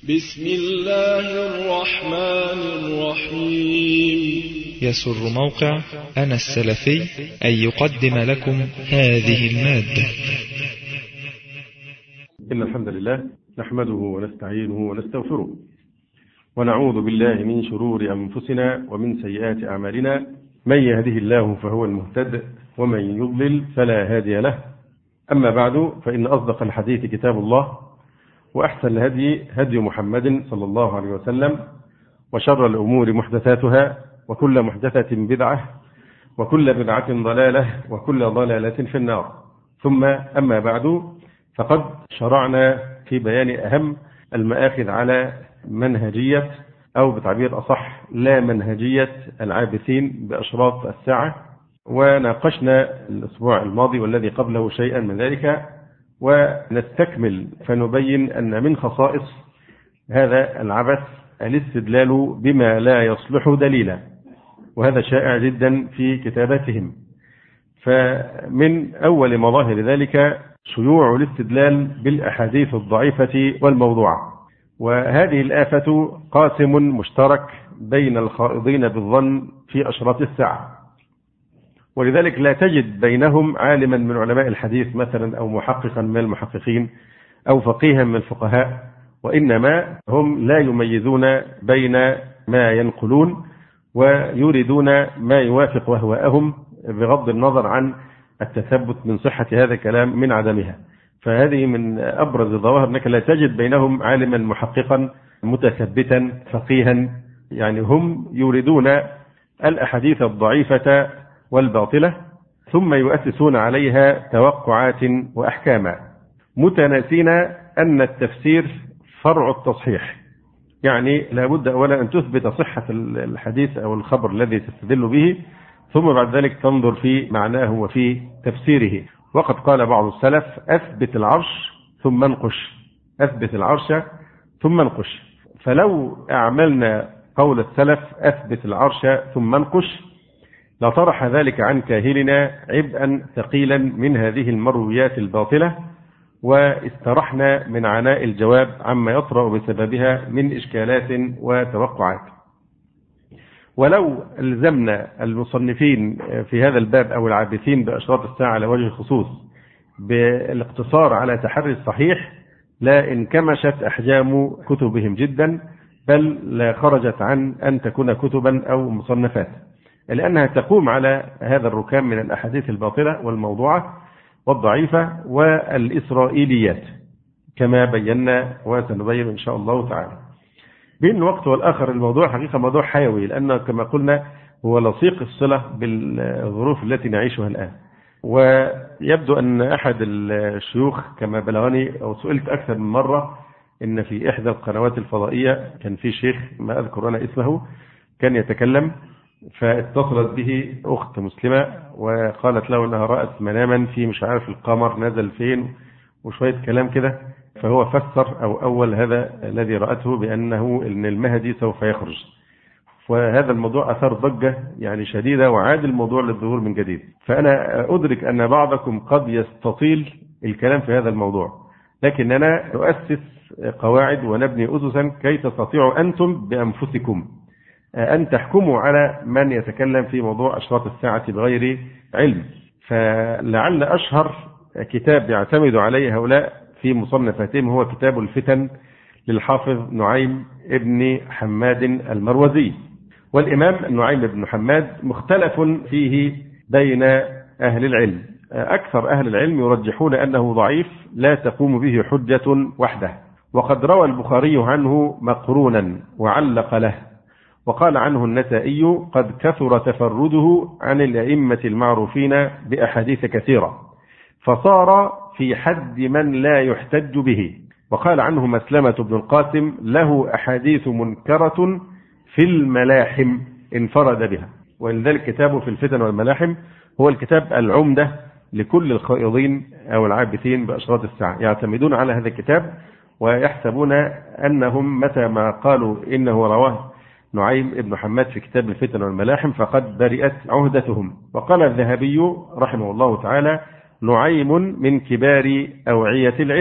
بسم الله الرحمن الرحيم. يسر موقع أنا السلفي أن يقدم لكم هذه المادة. إن الحمد لله نحمده ونستعينه ونستغفره ونعوذ بالله من شرور أنفسنا ومن سيئات أعمالنا. من يهده الله فهو المهتد ومن يضلل فلا هادي له. أما بعد فإن أصدق الحديث كتاب الله، وأحسن الهدي هدي محمد صلى الله عليه وسلم، وشر الأمور محدثاتها، وكل محدثة بدعة، وكل بدعة ضلالة، وكل ضلالة في النار. ثم أما بعد، فقد شرعنا في بيان أهم المآخذ على منهجية، أو بتعبير أصح لا منهجية العابثين بأشراط الساعة، وناقشنا الأسبوع الماضي والذي قبله شيئا من ذلك، ونستكمل فنبين أن من خصائص هذا العبث الاستدلال بما لا يصلح دليلا، وهذا شائع جدا في كتاباتهم. فمن أول مظاهر ذلك شيوع الاستدلال بالأحاديث الضعيفة والموضوعة، وهذه الآفة قاسم مشترك بين الخائضين بالظن في أشراط الساعة، ولذلك لا تجد بينهم عالما من علماء الحديث مثلا، أو محققا من المحققين، أو فقيها من الفقهاء، وإنما هم لا يميزون بين ما ينقلون ويريدون ما يوافق أهواءهم، بغض النظر عن التثبت من صحة هذا الكلام من عدمها. فهذه من أبرز الظواهر، أنك لا تجد بينهم عالما محققا متثبتا فقيها، يعني هم يريدون الأحاديث الضعيفة والباطلة، ثم يؤسسون عليها توقعات وأحكاما، متناسين أن التفسير فرع التصحيح. يعني لابد أولا أن تثبت صحة الحديث أو الخبر الذي تستدل به، ثم بعد ذلك تنظر في معناه وفي تفسيره. وقد قال بعض السلف: أثبت العرش ثم انقش، أثبت العرش ثم انقش. فلو أعملنا قول السلف أثبت العرش ثم انقش، لطرح ذلك عن كاهلنا عبئا ثقيلا من هذه المرويات الباطلة، واسترحنا من عناء الجواب عما يطرأ بسببها من إشكالات وتوقعات. ولو ألزمنا المصنفين في هذا الباب أو العابثين بأشراط الساعة على وجه الخصوص بالاقتصار على تحري الصحيح، لا انكمشت أحجام كتبهم جدا، بل لا خرجت عن أن تكون كتبا أو مصنفات، لأنها تقوم على هذا الركام من الأحاديث الباطلة والموضوعة والضعيفة والإسرائيليات، كما بينا وسنبين إن شاء الله تعالى. بين الوقت والآخر الموضوع حقيقة موضوع حيوي، لأنه كما قلنا هو لصيق الصلة بالظروف التي نعيشها الآن. ويبدو أن أحد الشيوخ كما بلغني، أو سئلت أكثر من مرة، إن في إحدى القنوات الفضائية كان في شيخ ما أذكر أنا اسمه كان يتكلم، فاتصلت به أخت مسلمة وقالت له أنها رأت مناما في مش عارف القمر نزل فين وشوية كلام كده، فهو فسر أو أول هذا الذي رأته بأنه إن المهدي سوف يخرج. وهذا الموضوع أثار ضجة يعني شديدة، وعاد الموضوع للظهور من جديد. فأنا أدرك أن بعضكم قد يستطيل الكلام في هذا الموضوع، لكننا نؤسس قواعد ونبني أسسا كي تستطيعوا أنتم بأنفسكم أن تحكموا على من يتكلم في موضوع أشراط الساعة بغير علم. فلعل أشهر كتاب يعتمد عليه هؤلاء في مصنفاتهم هو كتاب الفتن للحافظ نعيم ابن حماد المروزي. والإمام نعيم ابن حماد مختلف فيه بين أهل العلم. أكثر أهل العلم يرجحون أنه ضعيف لا تقوم به حجة وحده، وقد روى البخاري عنه مقرونا وعلق له، وقال عنه النسائي قد كثر تفرده عن الأئمة المعروفين بأحاديث كثيرة، فصار في حد من لا يحتج به. وقال عنه مسلمة بن القاسم له أحاديث منكرة في الملاحم انفرد بها. ولذلك كتابه في الفتن والملاحم هو الكتاب العمدة لكل الخائضين أو العابثين بأشراط الساعة، يعتمدون على هذا الكتاب ويحسبون أنهم متى ما قالوا إنه رواه نعيم ابن حماد في كتاب الفتن والملاحم فقد برئت عهدتهم. وقال الذهبي رحمه الله تعالى: نعيم من كبار أوعية العلم،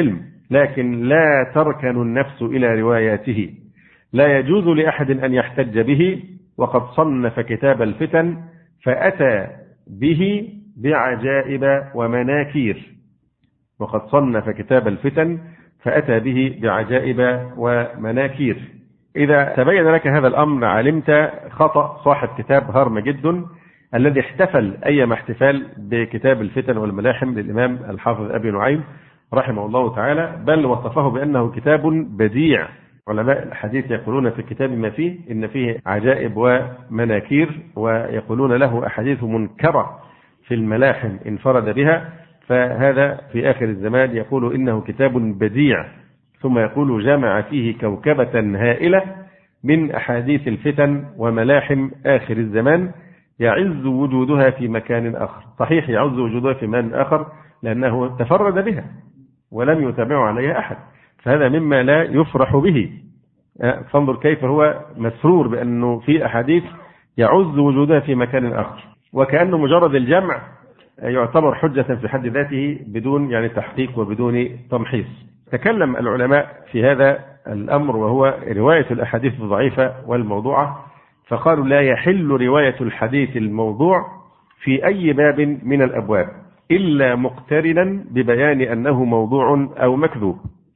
لكن لا تركن النفس إلى رواياته، لا يجوز لأحد أن يحتج به، وقد صنف كتاب الفتن فأتى به بعجائب ومناكير. وقد صنف كتاب الفتن فأتى به بعجائب ومناكير. إذا تبين لك هذا الأمر علمت خطأ صاحب كتاب هرمجد الذي احتفل أيما احتفال بكتاب الفتن والملاحم للإمام الحافظ أبي نعيم رحمه الله تعالى، بل وصفه بأنه كتاب بديع. علماء الحديث يقولون في الكتاب ما فيه إن فيه عجائب ومناكير، ويقولون له أحاديث منكرة في الملاحم انفرد بها، فهذا في آخر الزمان يقول إنه كتاب بديع، ثم يقول جمع فيه كوكبة هائلة من أحاديث الفتن وملاحم آخر الزمان يعز وجودها في مكان آخر. صحيح يعز وجودها في مكان آخر لأنه تفرد بها ولم يتابع عليها أحد، فهذا مما لا يفرح به. فانظر كيف هو مسرور بأنه في أحاديث يعز وجودها في مكان آخر، وكأنه مجرد الجمع يعتبر حجة في حد ذاته بدون يعني تحقيق وبدون تمحيص. تكلم العلماء في هذا الأمر وهو رواية الأحاديث الضعيفة والموضوعة، فقالوا لا يحل رواية الحديث الموضوع في أي باب من الأبواب إلا مقترنا ببيان أنه موضوع أو مكذوب،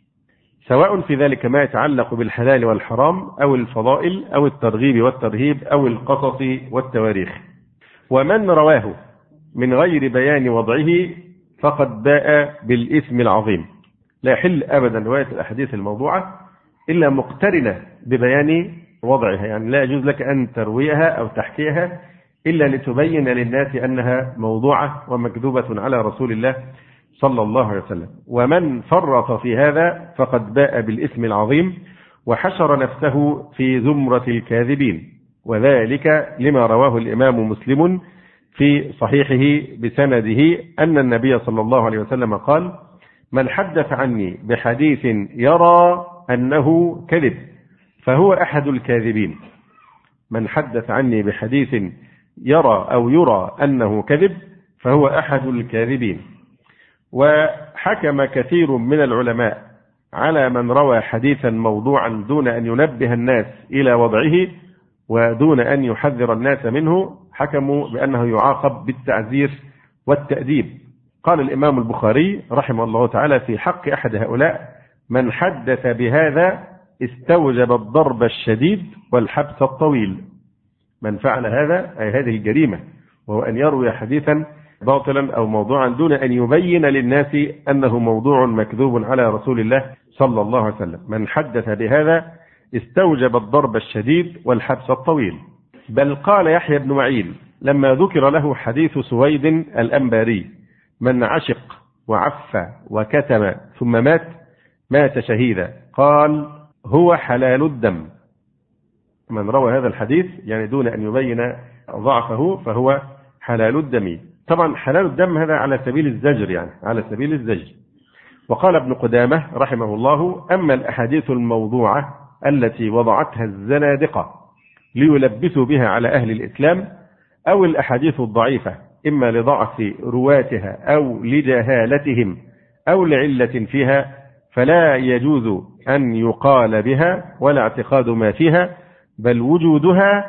سواء في ذلك ما يتعلق بالحلال والحرام أو الفضائل أو الترغيب والترهيب أو القصص والتواريخ. ومن رواه من غير بيان وضعه فقد باء بالإثم العظيم. لا يحل أبدا رواية الأحاديث الموضوعة إلا مقترنة ببيان وضعها، يعني لا يجوز لك أن ترويها أو تحكيها إلا لتبين للناس أنها موضوعة ومكذوبة على رسول الله صلى الله عليه وسلم. ومن فرط في هذا فقد باء بالإثم العظيم وحشر نفسه في زمرة الكاذبين، وذلك لما رواه الإمام مسلم في صحيحه بسنده أن النبي صلى الله عليه وسلم قال: من حدث عني بحديث يرى أنه كذب فهو أحد الكاذبين. من حدث عني بحديث يرى أو يرى أنه كذب فهو أحد الكاذبين. وحكم كثير من العلماء على من روى حديثا موضوعا دون أن ينبه الناس إلى وضعه ودون أن يحذر الناس منه، حكموا بأنه يعاقب بالتعزير والتأديب. قال الإمام البخاري رحمه الله تعالى في حق أحد هؤلاء: من حدث بهذا استوجب الضرب الشديد والحبس الطويل. من فعل هذا أي هذه الجريمة، وهو أن يروي حديثا باطلا أو موضوعا دون أن يبين للناس أنه موضوع مكذوب على رسول الله صلى الله عليه وسلم. من حدث بهذا استوجب الضرب الشديد والحبس الطويل. بل قال يحيى بن معين لما ذكر له حديث سويد الأنباري: من عشق وعف وكتم ثم مات شهيدا، قال: هو حلال الدم. من روى هذا الحديث يعني دون أن يبين ضعفه فهو حلال الدم. طبعا حلال الدم هذا على سبيل الزجر، يعني على سبيل الزجر. وقال ابن قدامة رحمه الله: أما الأحاديث الموضوعة التي وضعتها الزنادقة ليلبسوا بها على أهل الإسلام، أو الأحاديث الضعيفة إما لضعف رواتها أو لجهالتهم أو لعلة فيها، فلا يجوز أن يقال بها ولا اعتقاد ما فيها، بل وجودها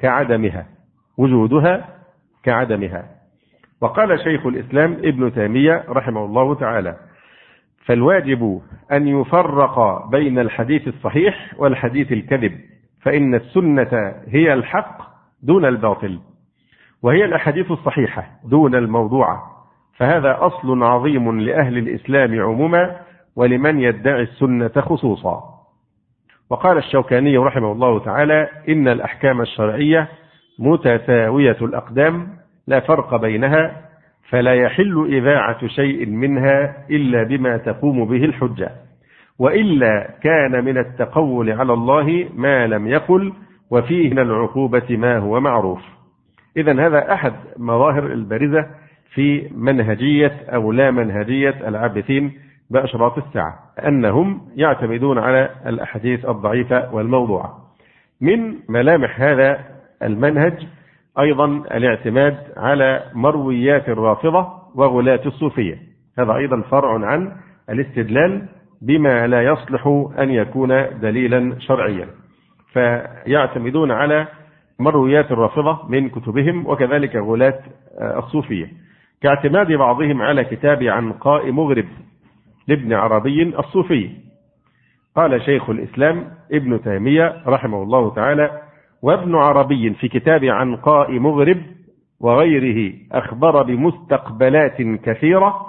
كعدمها. وقال شيخ الإسلام ابن تيمية رحمه الله تعالى: فالواجب أن يفرق بين الحديث الصحيح والحديث الكذب، فإن السنة هي الحق دون الباطل، وهي الأحاديث الصحيحة دون الموضوعة، فهذا أصل عظيم لأهل الإسلام عموما ولمن يدعي السنة خصوصا. وقال الشوكاني رحمه الله تعالى: إن الأحكام الشرعية متساوية الأقدام لا فرق بينها، فلا يحل إذاعة شيء منها إلا بما تقوم به الحجة، وإلا كان من التقول على الله ما لم يقل، وفيه من العقوبة ما هو معروف. إذن هذا أحد مظاهر البارزة في منهجية أو لا منهجية العابثين بأشراط الساعة، أنهم يعتمدون على الأحاديث الضعيفة والموضوعة. من ملامح هذا المنهج أيضا الاعتماد على مرويات الرافضة وغلاة الصوفية، هذا أيضا فرع عن الاستدلال بما لا يصلح أن يكون دليلا شرعيا، فيعتمدون على مرويات الرافضة من كتبهم، وكذلك غلاة الصوفية، كاعتماد بعضهم على كتاب عنقاء مغرب لابن عربي الصوفي. قال شيخ الإسلام ابن تيمية رحمه الله تعالى: وابن عربي في كتاب عنقاء مغرب وغيره أخبر بمستقبلات كثيرة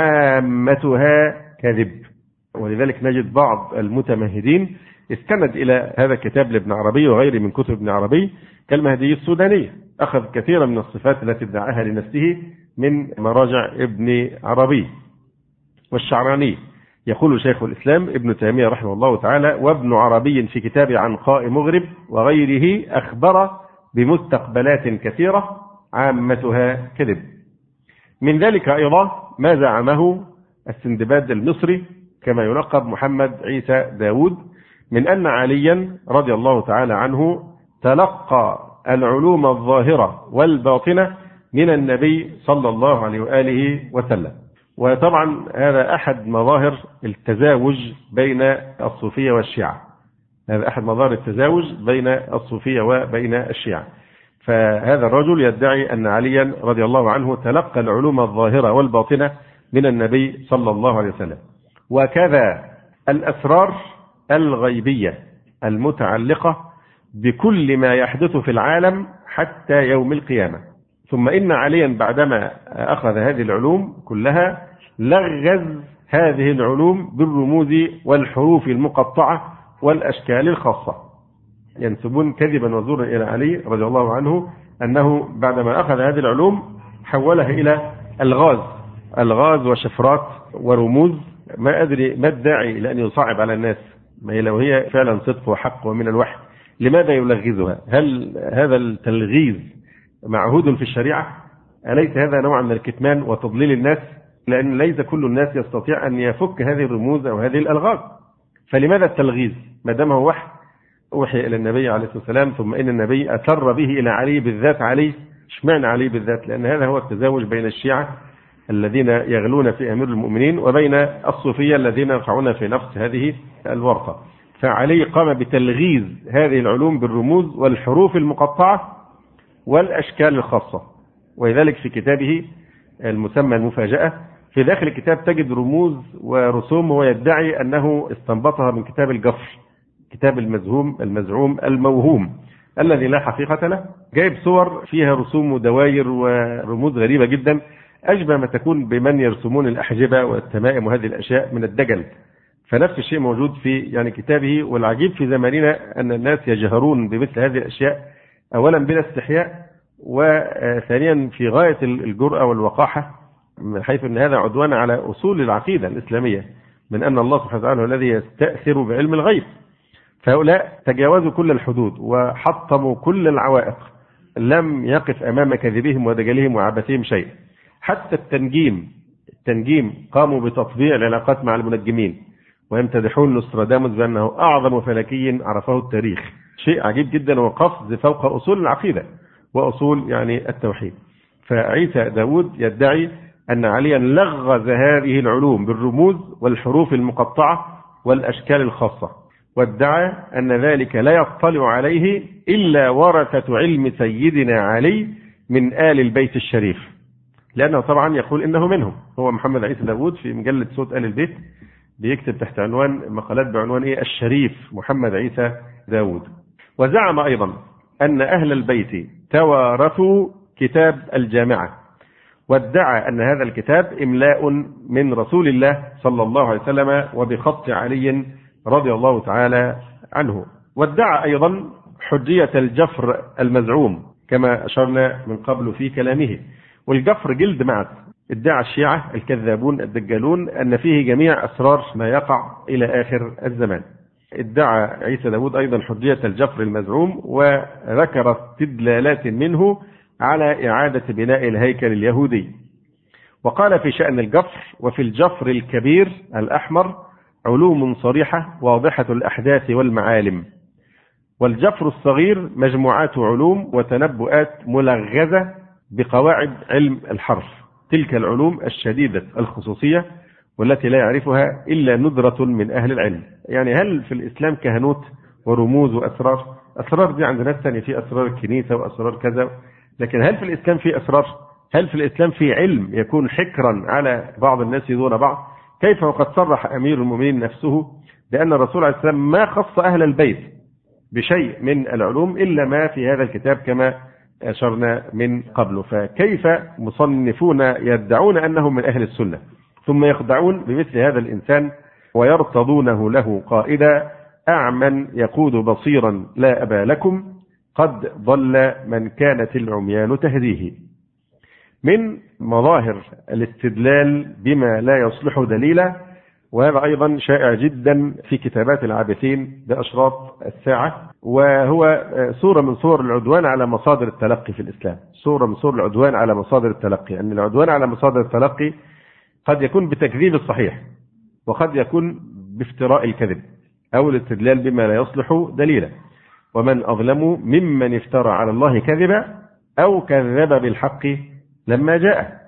عامتها كذب. ولذلك نجد بعض المتمهدين استند إلى هذا الكتاب لابن عربي وغيره من كتب ابن عربي كالمهدي السوداني، أخذ كثيرا من الصفات التي ادعاها لنفسه من مراجع ابن عربي. والشعراني يقول شيخ الإسلام ابن تيمية رحمه الله تعالى: وابن عربي في كتاب عنقاء مغرب وغيره أخبر بمستقبلات كثيرة عامتها كذب. من ذلك أيضا ما زعمه السندباد المصري كما يلقب محمد عيسى داود من أن عليا رضي الله تعالى عنه تلقى العلوم الظاهرة والباطنة من النبي صلى الله عليه وآله وسلم. وطبعا هذا أحد مظاهر التزاوج بين الصوفية والشيعة، هذا أحد مظاهر التزاوج بين الصوفية وبين الشيعة. فهذا الرجل يدعي أن عليا رضي الله عنه تلقى العلوم الظاهرة والباطنة من النبي صلى الله عليه وسلم، وكذا الأسرار الغيبية المتعلقة بكل ما يحدث في العالم حتى يوم القيامة. ثم إن عليا بعدما أخذ هذه العلوم كلها لغز هذه العلوم بالرموز والحروف المقطعة والأشكال الخاصة. ينسبون كذبا وزورا إلى علي رضي الله عنه أنه بعدما أخذ هذه العلوم حولها إلى ألغاز وشفرات ورموز. ما أدري ما الداعي إلى أن يصعب على الناس، ما لو هي فعلا صدق وحق ومن الوحي لماذا يلغزها؟ هل هذا التلغيز معهود في الشريعة؟ أليس هذا نوع من الكتمان وتضليل الناس؟ لأن ليس كل الناس يستطيع أن يفك هذه الرموز أو هذه الألغاز، فلماذا التلغيز ما دام هو وحي إلى النبي عليه الصلاة والسلام، ثم إن النبي أسر به إلى علي بالذات. علي اشمعنى علي بالذات؟ لأن هذا هو التزاوج بين الشيعة الذين يغلون في أمير المؤمنين وبين الصوفية الذين يقعون في نفس هذه الورطة. فعلي قام بتلغيز هذه العلوم بالرموز والحروف المقطعة والأشكال الخاصة. ولذلك في كتابه المسمى المفاجأة في داخل الكتاب تجد رموز ورسوم هو يدعي أنه استنبطها من كتاب الجفر، كتاب المزعوم الموهوم الذي لا حقيقة له. جايب صور فيها رسوم ودواير ورموز غريبة جدا أشبه ما تكون بمن يرسمون الأحجبة والتمائم وهذه الأشياء من الدجل. فنفس الشيء موجود في كتابه. والعجيب في زماننا أن الناس يجهرون بمثل هذه الأشياء، أولا بلا استحياء، وثانيا في غاية الجرأة والوقاحة، من حيث أن هذا عدوان على أصول العقيدة الإسلامية من أن الله سبحانه وتعالى الذي يستأثر بعلم الغيب. فهؤلاء تجاوزوا كل الحدود وحطموا كل العوائق، لم يقف أمام كذبهم ودجلهم وعبثهم شيء. حتى التنجيم قاموا بتطبيع العلاقات مع المنجمين ويمتدحون نوستراداموس بأنه أعظم فلكي عرفه التاريخ. شيء عجيب جدا وقفز فوق أصول العقيدة وأصول التوحيد. فعيسى داود يدعي أن عليا لغز هذه العلوم بالرموز والحروف المقطعة والأشكال الخاصة، وادعى أن ذلك لا يطلع عليه إلا ورثة علم سيدنا علي من آل البيت الشريف، لأنه طبعا يقول إنه منهم. هو محمد عيسى داود في مجلة صوت آل البيت بيكتب تحت عنوان مقالات بعنوان الشريف محمد عيسى داود. وزعم أيضا أن أهل البيت توارثوا كتاب الجامعة، وادعى أن هذا الكتاب إملاء من رسول الله صلى الله عليه وسلم وبخط علي رضي الله تعالى عنه. وادعى أيضا حجية الجفر المزعوم كما أشرنا من قبل في كلامه. والجفر جلد معد. ادعى الشيعة الكذابون الدجالون أن فيه جميع أسرار ما يقع إلى آخر الزمان. ادعى عيسى داود أيضا حجية الجفر المزعوم، وذكر استدلالات منه على إعادة بناء الهيكل اليهودي. وقال في شأن الجفر: وفي الجفر الكبير الأحمر علوم صريحة واضحة الأحداث والمعالم، والجفر الصغير مجموعات علوم وتنبؤات ملغزة بقواعد علم الحرف. تلك العلوم الشديدة الخصوصية والتي لا يعرفها إلا ندرة من أهل العلم. يعني هل في الإسلام كهنوت ورموز وأسرار؟ أسرار دي عند ناس ثانية، في أسرار الكنيسة وأسرار كذا، لكن هل في الإسلام في أسرار؟ هل في الإسلام في علم يكون حكرا على بعض الناس دون بعض؟ كيف وقد صرح أمير المؤمنين نفسه بأن الرسول عليه السلام ما خص أهل البيت بشيء من العلوم إلا ما في هذا الكتاب كما أشرنا من قبل. فكيف مصنفون يدعون أنهم من أهل السنة ثم يخدعون بمثل هذا الإنسان ويرتضونه له قائدا؟ أعمى يقود بصيرا لا أبا لكم، قد ضل من كانت العميان تهديه. من مظاهر الاستدلال بما لا يصلح دليلا، وهذا أيضا شائع جدا في كتابات العابثين بأشراط الساعة، وهو صورة من صور العدوان على مصادر التلقي في الإسلام. صورة من صور العدوان على مصادر التلقي، أن العدوان على مصادر التلقي قد يكون بتكذيب الصحيح، وقد يكون بافتراء الكذب، أو الاستدلال بما لا يصلح دليلا. ومن أظلم ممن افترى على الله كذبا أو كذب بالحق لما جاء.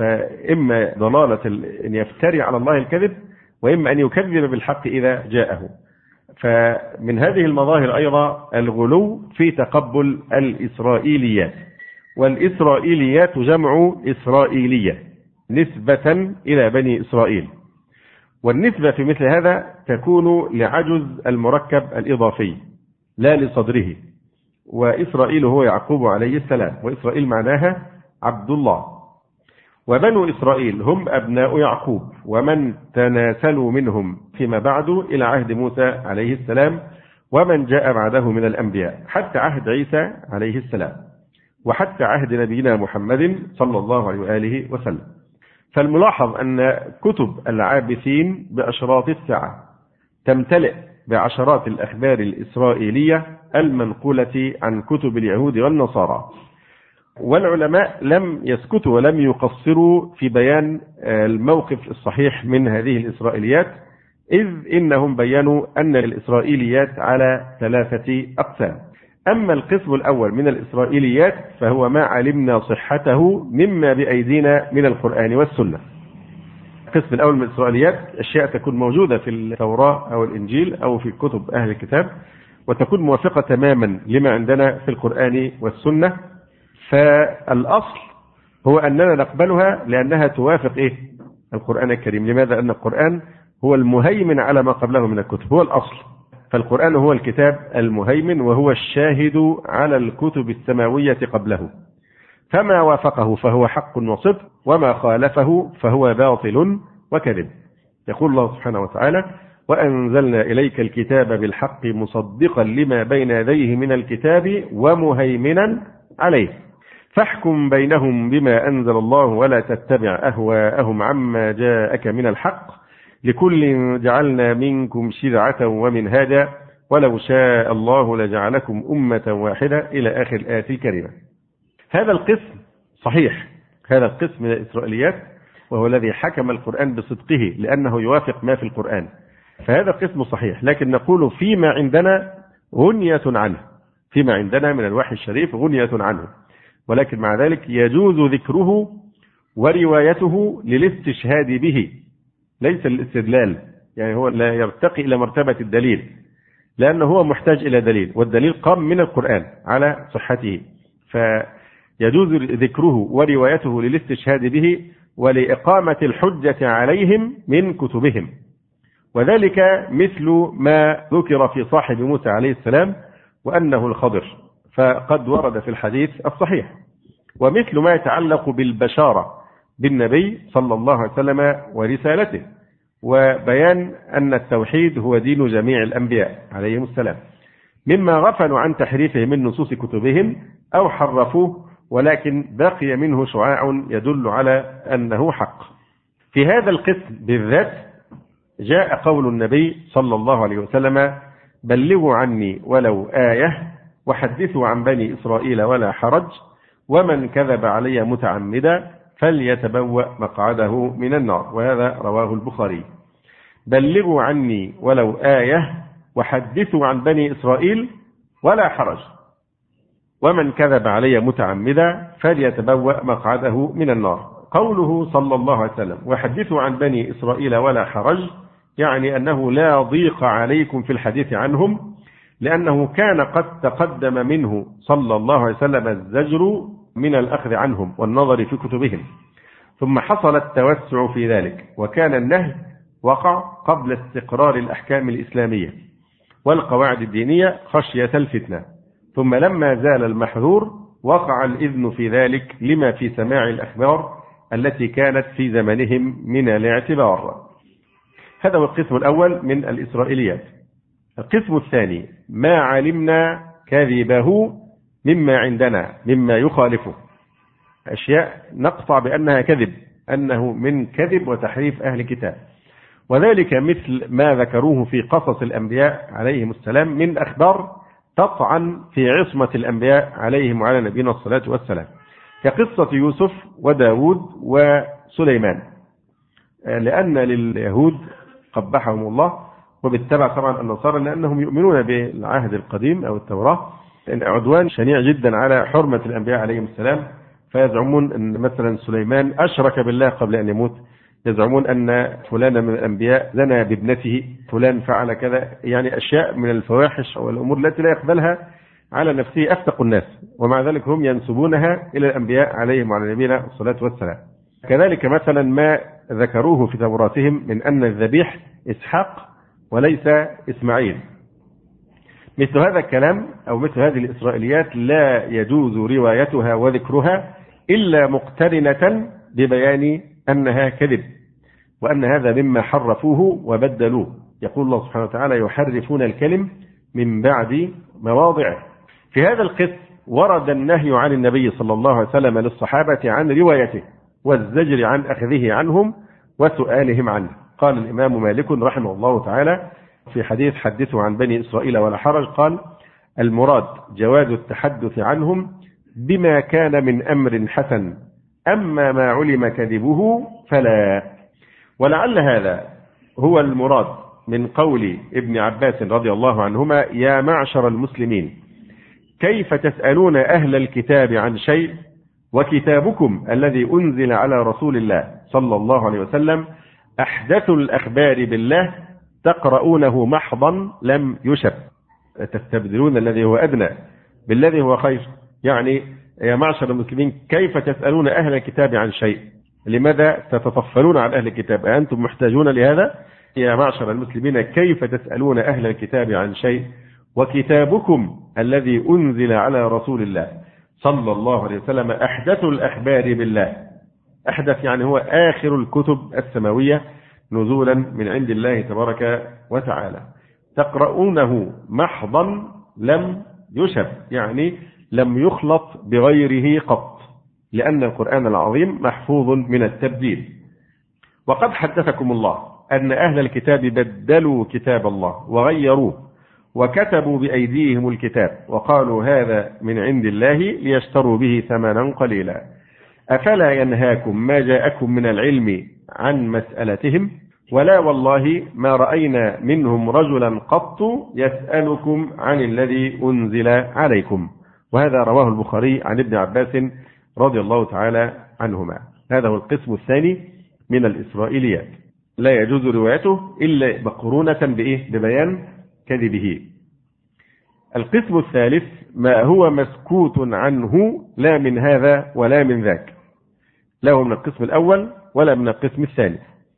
فإما ضلالة أن يفتري على الله الكذب، وإما أن يكذب بالحق إذا جاءه. فمن هذه المظاهر أيضا الغلو في تقبل الإسرائيليات. والإسرائيليات جمع إسرائيلية نسبة إلى بني إسرائيل، والنسبة في مثل هذا تكون لعجز المركب الإضافي لا لصدره. وإسرائيل هو يعقوب عليه السلام، وإسرائيل معناها عبد الله. وبنو إسرائيل هم أبناء يعقوب، ومن تناسلوا منهم فيما بعد إلى عهد موسى عليه السلام، ومن جاء بعده من الأنبياء حتى عهد عيسى عليه السلام، وحتى عهد نبينا محمد صلى الله عليه وآله وسلم. فالملاحظ أن كتب العابثين بأشراط الساعة تمتلئ بعشرات الأخبار الإسرائيلية المنقولة عن كتب اليهود والنصارى. والعلماء لم يسكتوا ولم يقصروا في بيان الموقف الصحيح من هذه الإسرائيليات، إذ إنهم بيّنوا أن الإسرائيليات على 3 أقسام. أما القسم الأول من الإسرائيليات فهو ما علمنا صحته مما بأيدينا من القرآن والسنة. القسم الأول من الإسرائيليات أشياء تكون موجودة في التوراة أو الإنجيل أو في كتب أهل الكتاب، وتكون موافقة تماما لما عندنا في القرآن والسنة. فالأصل هو أننا نقبلها لأنها توافق القرآن الكريم. لماذا؟ أن القرآن هو المهيمن على ما قبله من الكتب، هو الأصل. فالقرآن هو الكتاب المهيمن، وهو الشاهد على الكتب السماوية قبله، فما وافقه فهو حق وصدق، وما خالفه فهو باطل وكذب. يقول الله سبحانه وتعالى: وأنزلنا إليك الكتاب بالحق مصدقا لما بين يديه من الكتاب ومهيمنا عليه فاحكم بينهم بما أنزل الله ولا تتبع أهواءهم عما جاءك من الحق لكل جعلنا منكم شرعة ومنهاجا ولو شاء الله لجعلكم أمة واحدة إلى آخر الآية الكريمة. هذا القسم صحيح، هذا القسم من الإسرائيليات، وهو الذي حكم القرآن بصدقه لأنه يوافق ما في القرآن. فهذا القسم صحيح، لكن نقول فيما عندنا غنية عنه، فيما عندنا من الوحي الشريف غنية عنه، ولكن مع ذلك يجوز ذكره وروايته للاستشهاد به، ليس الاستدلال. يعني هو لا يرتقي إلى مرتبة الدليل، لأنه هو محتاج إلى دليل، والدليل قام من القرآن على صحته، فيجوز ذكره وروايته للاستشهاد به ولإقامة الحجة عليهم من كتبهم. وذلك مثل ما ذكر في صاحب موسى عليه السلام وأنه الخضر، فقد ورد في الحديث الصحيح. ومثل ما يتعلق بالبشارة بالنبي صلى الله عليه وسلم ورسالته، وبيان أن التوحيد هو دين جميع الأنبياء عليهم السلام، مما غفلوا عن تحريفه من نصوص كتبهم أو حرفوه، ولكن بقي منه شعاع يدل على أنه حق. في هذا القسم بالذات جاء قول النبي صلى الله عليه وسلم: بلغوا عني ولو آية وحدثوا عن بني إسرائيل ولا حرج، ومن كذب علي متعمدا فليتبوأ مقعده من النار. وهذا رواه البخاري. بلغوا عني ولو آية وحدثوا عن بني إسرائيل ولا حرج، ومن كذب علي متعمدا فليتبوأ مقعده من النار. قوله صلى الله عليه وسلم وحدثوا عن بني إسرائيل ولا حرج، يعني أنه لا ضيق عليكم في الحديث عنهم، لأنه كان قد تقدم منه صلى الله عليه وسلم الزجر من الأخذ عنهم والنظر في كتبهم، ثم حصل التوسع في ذلك، وكان النهي وقع قبل استقرار الأحكام الإسلامية والقواعد الدينية خشية الفتنة، ثم لما زال المحذور وقع الإذن في ذلك لما في سماع الأخبار التي كانت في زمنهم من الاعتبار. هذا هو القسم الأول من الإسرائيليات. القسم الثاني ما علمنا كذبه مما عندنا مما يخالفه، أشياء نقطع بأنها كذب، أنه من كذب وتحريف أهل الكتاب، وذلك مثل ما ذكروه في قصص الأنبياء عليهم السلام من أخبار تطعن في عصمة الأنبياء عليهم وعلى نبينا الصلاة والسلام، كقصة يوسف وداود وسليمان، لأن لليهود قبحهم الله وبالتبع طبعا النصارى لأنهم يؤمنون بالعهد القديم أو التوراة عدوان شنيع جدا على حرمة الأنبياء عليهم السلام، فيزعمون أن مثلا سليمان أشرك بالله قبل أن يموت، يزعمون أن فلان من الأنبياء زنى بابنته، فلان فعل كذا، يعني أشياء من الفواحش والأمور التي لا يقبلها على نفسه أفتق الناس، ومع ذلك هم ينسبونها إلى الأنبياء عليهم وعلى نبينا الصلاة والسلام. كذلك مثلا ما ذكروه في توراتهم من أن الذبيح إسحاق وليس إسماعيل. مثل هذا الكلام أو مثل هذه الإسرائيليات لا يجوز روايتها وذكرها إلا مقترنة ببيان أنها كذب، وأن هذا مما حرفوه وبدلوه. يقول الله سبحانه وتعالى يحرفون الكلم من بعد مواضعه. في هذا القسم ورد النهي عن النبي صلى الله عليه وسلم للصحابة عن روايته والزجر عن أخذه عنهم وسؤالهم عنه. قال الإمام مالك رحمه الله تعالى في حديث حدثوا عن بني إسرائيل ولا حرج، قال المراد جواز التحدث عنهم بما كان من أمر حسن، أما ما علم كذبه فلا. ولعل هذا هو المراد من قول ابن عباس رضي الله عنهما يا معشر المسلمين كيف تسألون أهل الكتاب عن شيء وكتابكم الذي أنزل على رسول الله صلى الله عليه وسلم أحدث الأخبار بالله تقرؤونه محضا لم يشب، تستبدلون الذي هو أدنى بالذي هو خير. يعني يا معشر المسلمين كيف تسألون أهل الكتاب عن شيء، لماذا تتطفلون عن أهل الكتاب؟ أنتم محتاجون لهذا؟ يا معشر المسلمين كيف تسألون أهل الكتاب عن شيء وكتابكم الذي أنزل على رسول الله صلى الله عليه وسلم أحدث الأخبار بالله. أحدث يعني هو آخر الكتب السماوية نزولا من عند الله تبارك وتعالى، تقرؤونه محضا لم يشب، يعني لم يخلط بغيره قط، لأن القرآن العظيم محفوظ من التبديل. وقد حدثكم الله أن أهل الكتاب بدلوا كتاب الله وغيروه وكتبوا بأيديهم الكتاب وقالوا هذا من عند الله ليشتروا به ثمنا قليلا، أفلا ينهاكم ما جاءكم من العلم عن مسألتهم؟ ولا والله ما رأينا منهم رجلا قط يسألكم عن الذي أنزل عليكم. وهذا رواه البخاري عن ابن عباس رضي الله تعالى عنهما. هذا هو القسم الثاني من الإسرائيليات، لا يجوز روايته إلا مقرونة ببيان كذبه. القسم الثالث ما هو مسكوت عنه لا من هذا ولا من ذاك، لا هو من القسم الأول ولا من القسم الثاني،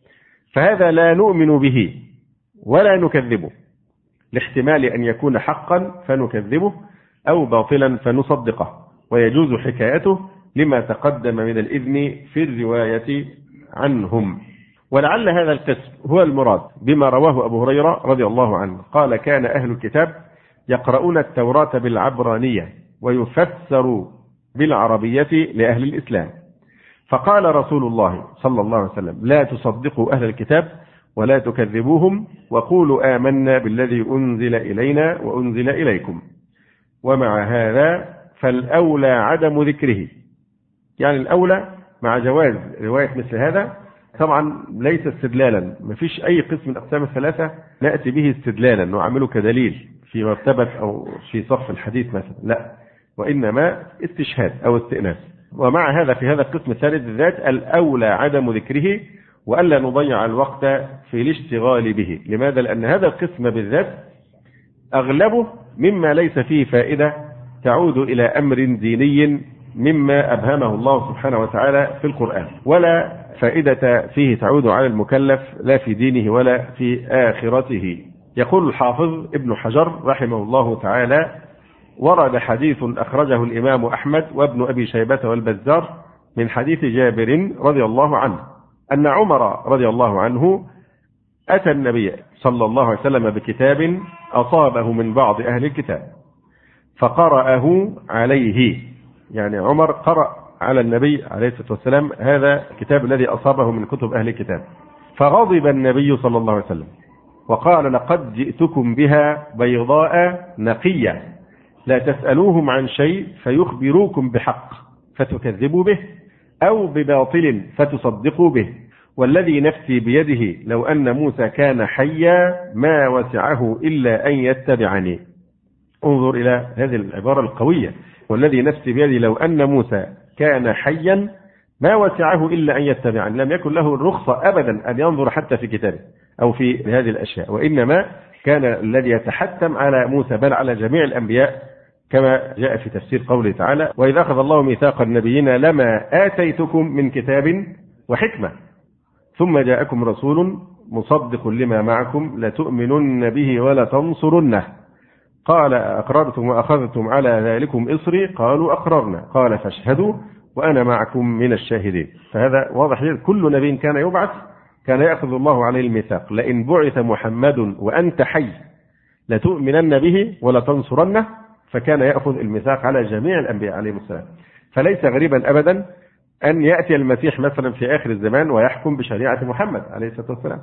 فهذا لا نؤمن به ولا نكذبه، لاحتمال أن يكون حقا فنكذبه أو باطلا فنصدقه، ويجوز حكايته لما تقدم من الإذن في الرواية عنهم. ولعل هذا القسم هو المراد بما رواه أبو هريرة رضي الله عنه قال كان أهل الكتاب يقرؤون التوراة بالعبرانية ويفسر بالعربية لأهل الإسلام، فقال رسول الله صلى الله عليه وسلم لا تصدقوا أهل الكتاب ولا تكذبوهم وقولوا آمنا بالذي أنزل إلينا وأنزل إليكم. ومع هذا فالأولى عدم ذكره، يعني الأولى مع جواز رواية مثل هذا طبعا ليس استدلالا، ما فيش أي قسم من الأقسام الثلاثة نأتي به استدلالا نعمله كدليل في مرتبة أو في صف الحديث مثلا، لا، وإنما استشهاد أو استئناس. ومع هذا في هذا القسم الثالث بالذات الأولى عدم ذكره وألا نضيع الوقت في الاشتغال به. لماذا؟ لأن هذا القسم بالذات أغلبه مما ليس فيه فائدة تعود إلى أمر ديني مما أبهمه الله سبحانه وتعالى في القرآن، ولا فائدة فيه تعود على المكلف لا في دينه ولا في آخرته. يقول الحافظ ابن حجر رحمه الله تعالى: ورد حديث أخرجه الإمام أحمد وابن أبي شيبة والبزار من حديث جابر رضي الله عنه أن عمر رضي الله عنه أتى النبي صلى الله عليه وسلم بكتاب أصابه من بعض أهل الكتاب فقرأه عليه. يعني عمر قرأ على النبي عليه الصلاة والسلام هذا الكتاب الذي أصابه من كتب أهل الكتاب، فغضب النبي صلى الله عليه وسلم وقال: لقد جئتكم بها بيضاء نقية لا تسألوهم عن شيء فيخبروكم بحق فتكذبوا به أو بباطل فتصدقوا به، والذي نفسي بيده لو أن موسى كان حيا ما وسعه إلا أن يتبعني. انظر إلى هذه العبارة القوية: والذي نفسي بيده لو أن موسى كان حيا ما وسعه إلا أن يتبعني. لم يكن له الرخصة أبدا أن ينظر حتى في كتابه أو في هذه الأشياء، وإنما كان الذي يتحتم على موسى بل على جميع الأنبياء كما جاء في تفسير قوله تعالى: وإذا أخذ الله ميثاق النبيين لما آتيتكم من كتاب وحكمة ثم جاءكم رسول مصدق لما معكم لتؤمنن به ولا تنصرنه قال أقررتم وأخذتم على ذلكم إصري قالوا أقررنا قال فاشهدوا وأنا معكم من الشاهدين. فهذا واضح جدا، كل نبي كان يبعث كان يأخذ الله عليه الميثاق: لئن بعث محمد وأنت حي لتؤمنن به ولا تنصرنه. فكان يأخذ الميثاق على جميع الأنبياء عليهم السلام. فليس غريبا أبدا أن يأتي المسيح مثلا في آخر الزمان ويحكم بشريعة محمد عليه الصلاة والسلام،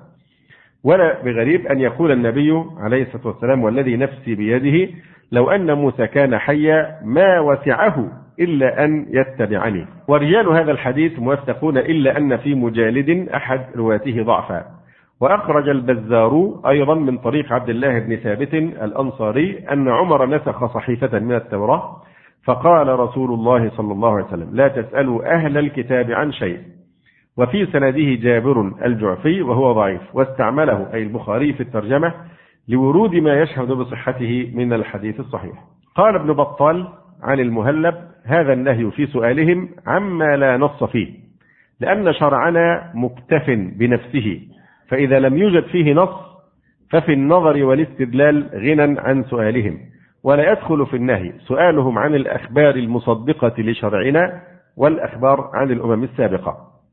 ولا بغريب أن يقول النبي عليه الصلاة والسلام: والذي نفسي بيده لو أن موسى كان حيا ما وسعه إلا أن يتبعني. ورجال هذا الحديث موثقون إلا أن في مجالد أحد رواته ضعفا. وأخرج البزار أيضا من طريق عبد الله بن ثابت الأنصاري أن عمر نسخ صحيفة من التوراة فقال رسول الله صلى الله عليه وسلم: لا تسألوا أهل الكتاب عن شيء. وفي سنده جابر الجعفي وهو ضعيف، واستعمله أي البخاري في الترجمة لورود ما يشهد بصحته من الحديث الصحيح. قال ابن بطال عن المهلب: هذا النهي في سؤالهم عما لا نص فيه، لأن شرعنا مكتف بنفسه، فإذا لم يوجد فيه نص ففي النظر والاستدلال غنى عن سؤالهم، ولا يدخل في النهي سؤالهم عن الأخبار المصدقة لشرعنا والأخبار عن الأمم السابقة.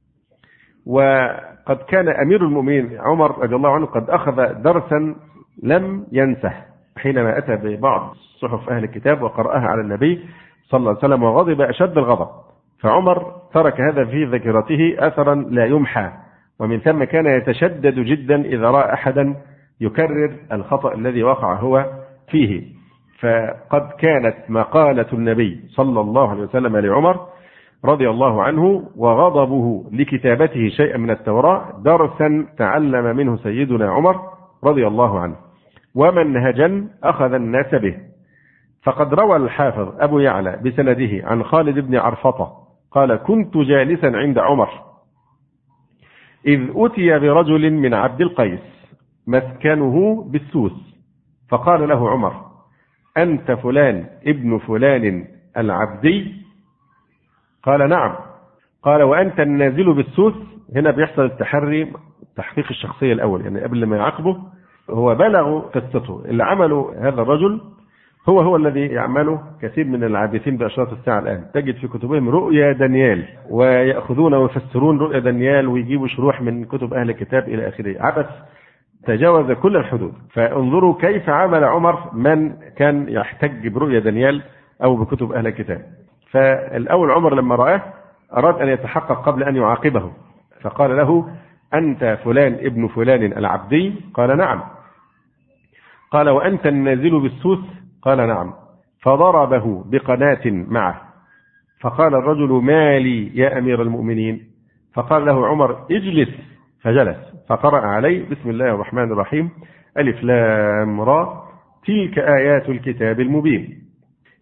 وقد كان أمير المؤمنين عمر رضي الله عنه قد أخذ درسا لم ينسه حينما أتى ببعض صحف أهل الكتاب وقرأها على النبي صلى الله عليه وسلم وغضب أشد الغضب، فعمر ترك هذا في ذاكرته أثرا لا يمحى، ومن ثم كان يتشدد جدا إذا رأى أحدا يكرر الخطأ الذي وقع هو فيه. فقد كانت مقالة النبي صلى الله عليه وسلم لعمر رضي الله عنه وغضبه لكتابته شيئا من التوراة درسا تعلم منه سيدنا عمر رضي الله عنه، ومنهجا أخذ الناس به. فقد روى الحافظ أبو يعلى بسنده عن خالد بن عرفطة قال: كنت جالسا عند عمر إذ أتي برجل من عبد القيس مسكنه بالسوس، فقال له عمر: أنت فلان ابن فلان العبدي؟ قال: نعم. قال: وأنت النازل بالسوس؟ هنا بيحصل التحري تحقيق الشخصية الأول، يعني قبل ما يعاقبه هو بلغ قصته. اللي عمله هذا الرجل هو الذي يعمله كثير من العابثين بأشراط الساعة الآن. تجد في كتبهم رؤيا دانيال، ويأخذون ويفسرون رؤيا دانيال ويجيبوا شروح من كتب أهل الكتاب إلى آخره. عبث تجاوز كل الحدود. فانظروا كيف عمل عمر من كان يحتج برؤيا دانيال أو بكتب أهل الكتاب. فالأول عمر لما رآه أراد أن يتحقق قبل أن يعاقبه، فقال له: أنت فلان ابن فلان العبدي؟ قال: نعم. قال: وأنت النازل بالسوس؟ قال: نعم. فضربه بقناة معه، فقال الرجل: ما لي يا أمير المؤمنين؟ فقال له عمر: اجلس. فجلس، فقرأ عليه: بسم الله الرحمن الرحيم، ألف لام را، تلك آيات الكتاب المبين.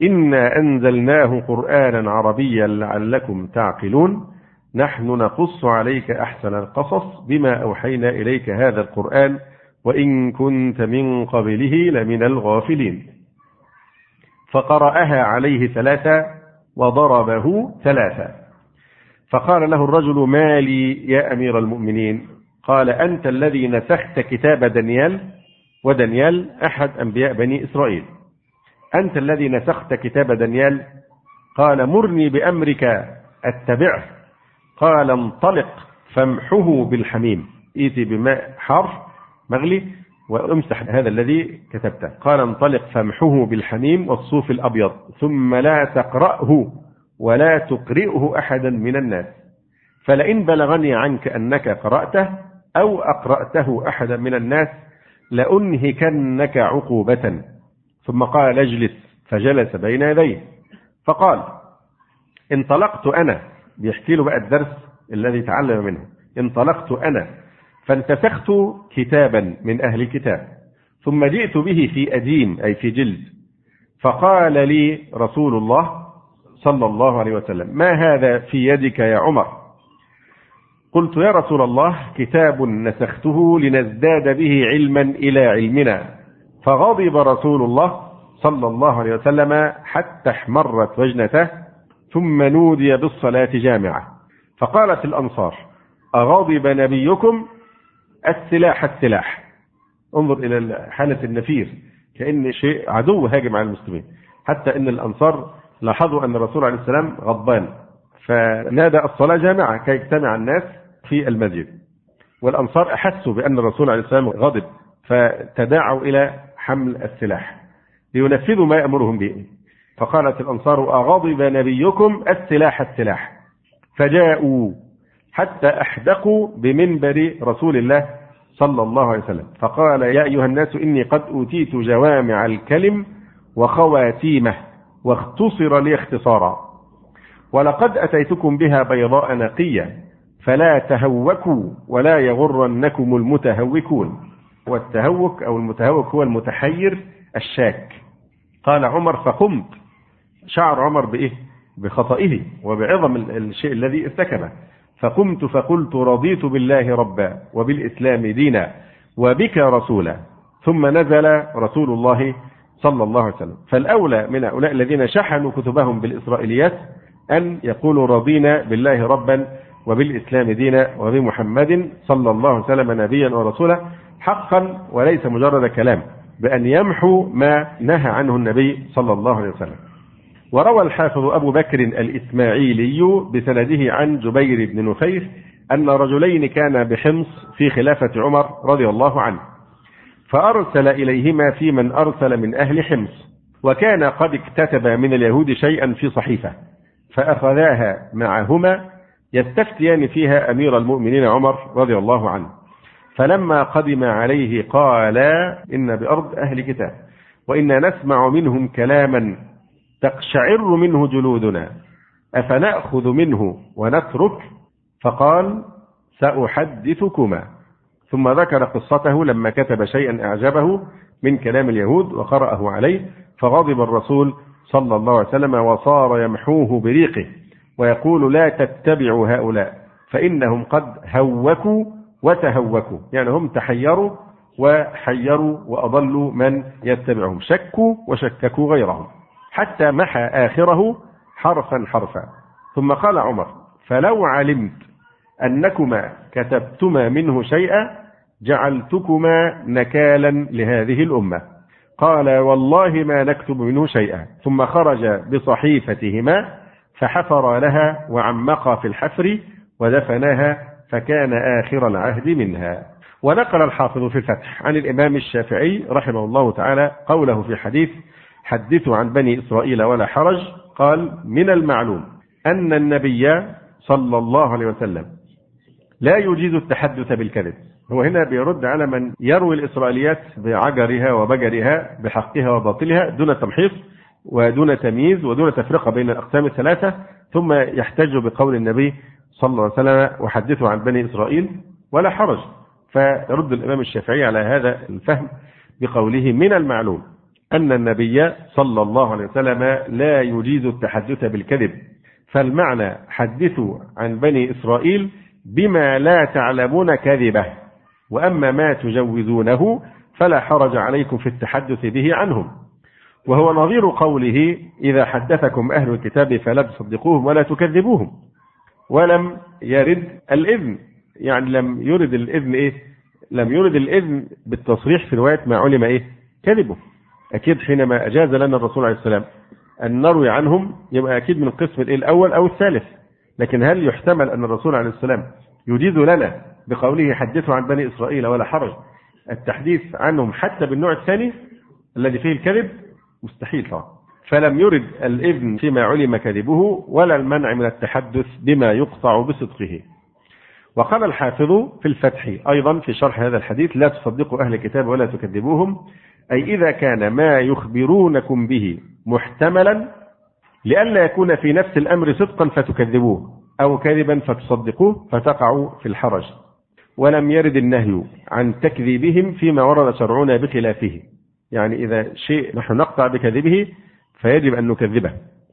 إنا أنزلناه قرآنا عربيا لعلكم تعقلون نحن نقص عليك أحسن القصص بما أوحينا إليك هذا القرآن وإن كنت من قبله لمن الغافلين. فقرأها عليه 3 وضربه 3. فقال له الرجل ما لي يا أمير المؤمنين؟ قال أنت الذي نسخت كتاب دانيال، ودانيال أحد أنبياء بني إسرائيل، أنت الذي نسخت كتاب دانيال. قال مرني بأمرك أتبعه. قال انطلق فامحه بالحميم، إيتي بماء حار مغلي وامسح هذا الذي كتبته. قال انطلق فامحه بالحميم والصوف الأبيض ثم لا تقرأه ولا تقرئه أحدا من الناس، فلئن بلغني عنك أنك قرأته أو أقرأته أحدا من الناس لأنهكنك عقوبة. ثم قال اجلس، فجلس بين يديه. فقال انطلقت أنا، بيحكي له بقى الدرس الذي تعلم منه، انطلقت أنا فانتفخت كتابا من أهل الكتاب ثم جئت به في أديم أي في جلد، فقال لي رسول الله صلى الله عليه وسلم ما هذا في يدك يا عمر؟ قلت يا رسول الله كتاب نسخته لنزداد به علما إلى علمنا. فغضب رسول الله صلى الله عليه وسلم حتى احمرت وجنته ثم نودي بالصلاة جامعة. فقالت الأنصار أغضب نبيكم؟ السلاح السلاح. انظر إلى حالة النفير، كأن شيء عدو هاجم على المسلمين، حتى أن الأنصار لاحظوا أن الرسول عليه السلام غضبان فنادى الصلاة جامعة كي يجتمع الناس في المسجد، والأنصار أحسوا بأن الرسول عليه السلام غضب فتداعوا إلى حمل السلاح لينفذوا ما يأمرهم به. فقالت الأنصار أغضب نبيكم؟ السلاح السلاح. فجاءوا حتى أحدقوا بمنبر رسول الله صلى الله عليه وسلم، فقال يا أيها الناس إني قد أوتيت جوامع الكلم وخواتيمه واختصر لي اختصارا، ولقد أتيتكم بها بيضاء نقية فلا تهوكوا ولا يغرنكم المتهوكون. والتهوك أو المتهوك هو المتحير الشاك. قال عمر فقمت، شعر عمر بإيه؟ بخطئه وبعظم الشيء الذي ارتكبه. فقمت فقلت رضيت بالله ربا وبالإسلام دينا وبك رسولا. ثم نزل رسول الله صلى الله عليه وسلم. فالأولى من هؤلاء الذين شحنوا كتبهم بالإسرائيليات أن يقولوا رضينا بالله ربا وبالإسلام دينا وبمحمد صلى الله عليه وسلم نبيا ورسولا حقا، وليس مجرد كلام، بأن يمحوا ما نهى عنه النبي صلى الله عليه وسلم. وروى الحافظ أبو بكر الإسماعيلي بسنده عن جبير بن نفير أن رجلين كانا بحمص في خلافة عمر رضي الله عنه، فأرسل إليهما في من أرسل من أهل حمص، وكان قد اكتتب من اليهود شيئا في صحيفة، فأخذاها معهما يستفتيان فيها أمير المؤمنين عمر رضي الله عنه. فلما قدم عليه قال إن بأرض أهل كتاب وإنا نسمع منهم كلاما تقشعر منه جلودنا أفنأخذ منه ونترك؟ فقال سأحدثكما. ثم ذكر قصته لما كتب شيئا أعجبه من كلام اليهود وقرأه عليه، فغضب الرسول صلى الله عليه وسلم وصار يمحوه بريقه ويقول لا تتبعوا هؤلاء فإنهم قد هوكوا وتهوكوا، يعني هم تحيروا وحيروا وأضلوا من يتبعهم، شكوا وشككوا غيرهم، حتى محى آخره حرفا حرفا. ثم قال عمر فلو علمت أنكما كتبتما منه شيئا جعلتكما نكالا لهذه الأمة. قال والله ما نكتب منه شيئا. ثم خرج بصحيفتهما فحفر لها وعمق في الحفر ودفناها، فكان آخر العهد منها. ونقل الحافظ في الفتح عن الإمام الشافعي رحمه الله تعالى قوله في حديث حدثوا عن بني إسرائيل ولا حرج، قال من المعلوم أن النبي صلى الله عليه وسلم لا يجيز التحدث بالكذب. هو هنا بيرد على من يروي الإسرائيليات بعجرها وبجرها بحقها وباطلها دون تمحيص ودون تمييز ودون تفرقة بين الأقسام الثلاثة، ثم يحتج بقول النبي صلى الله عليه وسلم وحدثوا عن بني إسرائيل ولا حرج. فيرد الإمام الشافعي على هذا الفهم بقوله من المعلوم أن النبي صلى الله عليه وسلم لا يجيز التحدث بالكذب، فالمعنى حدثوا عن بني إسرائيل بما لا تعلمون كذبه، وأما ما تجوزونه فلا حرج عليكم في التحدث به عنهم. وهو نظير قوله إذا حدثكم أهل الكتاب فلا تصدقوهم ولا تكذبوهم. ولم يرد الإذن، يعني لم يرد الإذن لم يرد الإذن بالتصريح في رواية ما علم كذبه. أكيد حينما أجاز لنا الرسول عليه السلام أن نروي عنهم يبقى أكيد من القسم الأول أو الثالث، لكن هل يحتمل أن الرسول عليه السلام يجيز لنا بقوله حدثوا عن بني إسرائيل ولا حرج التحديث عنهم حتى بالنوع الثاني الذي فيه الكذب؟ مستحيل طبعا. فلم يرد الإذن فيما علم كذبه ولا المنع من التحدث بما يقطع بصدقه. وقال الحافظ في الفتح أيضا في شرح هذا الحديث لا تصدقوا أهل الكتاب ولا تكذبوهم، أي إذا كان ما يخبرونكم به محتملا لئلا يكون في نفس الأمر صدقا فتكذبوه أو كذبا فتصدقوه فتقعوا في الحرج. ولم يرد النهي عن تكذيبهم فيما ورد شرعنا بخلافه، يعني إذا شيء نحن نقطع بكذبه فيجب أن نكذبه،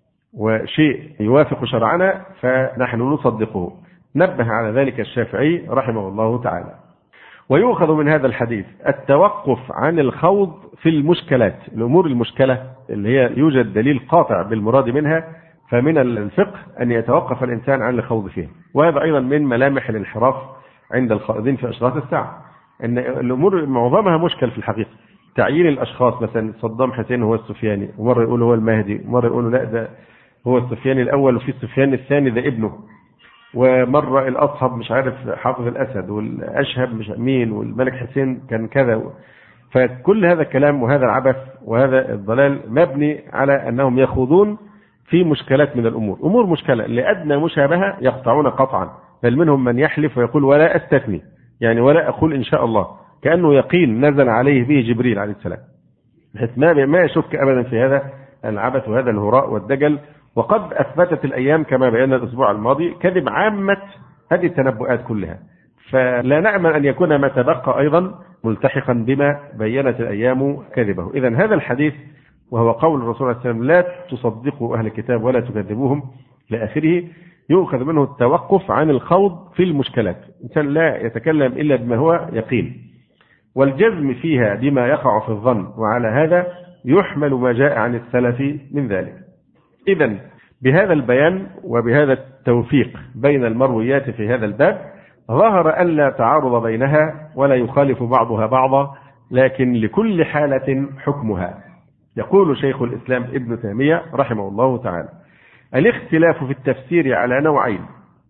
وشيء يوافق شرعنا فنحن نصدقه. نبه على ذلك الشافعي رحمه الله تعالى. ويؤخذ من هذا الحديث التوقف عن الخوض في المشكلات، الأمور المشكلة اللي هي يوجد دليل قاطع بالمراد منها، فمن الفقه أن يتوقف الإنسان عن الخوض فيها. وهذا أيضا من ملامح الانحراف عند الخائضين في أشراط الساعة، أن الأمور معظمها مشكل في الحقيقة. تعيين الأشخاص، مثلا صدام حسين هو السفياني، ومرة يقولوا هو المهدي، ومرة يقولوا لا ده هو السفياني الأول وفي السفياني الثاني ده ابنه، ومرة الأصهب مش عارف حافظ الأسد، والأشهب مش مين، والملك حسين كان كذا. فكل هذا الكلام وهذا العبث وهذا الضلال مبني على أنهم يخوضون في مشكلات من الأمور، أمور مشكلة لأدنى مشابهة يقطعون قطعا، بل منهم من يحلف ويقول ولا أستثني، يعني ولا أقول إن شاء الله، كأنه يقين نزل عليه به جبريل عليه السلام، بحيث ما يشك أبدا في هذا العبث وهذا الهراء والدجل. وقد أثبتت الأيام كما بينا الأسبوع الماضي كذب عامة هذه التنبؤات كلها، فلا نأمل أن يكون ما تبقى أيضا ملتحقا بما بينت الأيام كذبه. إذن هذا الحديث وهو قول الرسول عليه السلام لا تصدقوا أهل الكتاب ولا تكذبوهم لآخره، يؤخذ منه التوقف عن الخوض في المشكلات، الإنسان لا يتكلم إلا بما هو يقين، والجزم فيها بما يقع في الظن، وعلى هذا يحمل ما جاء عن السلف من ذلك. إذن بهذا البيان وبهذا التوفيق بين المرويات في هذا الباب ظهر أن لا تعارض بينها ولا يخالف بعضها بعضا، لكن لكل حالة حكمها. يقول شيخ الإسلام ابن تيمية رحمه الله تعالى: الاختلاف في التفسير على نوعين،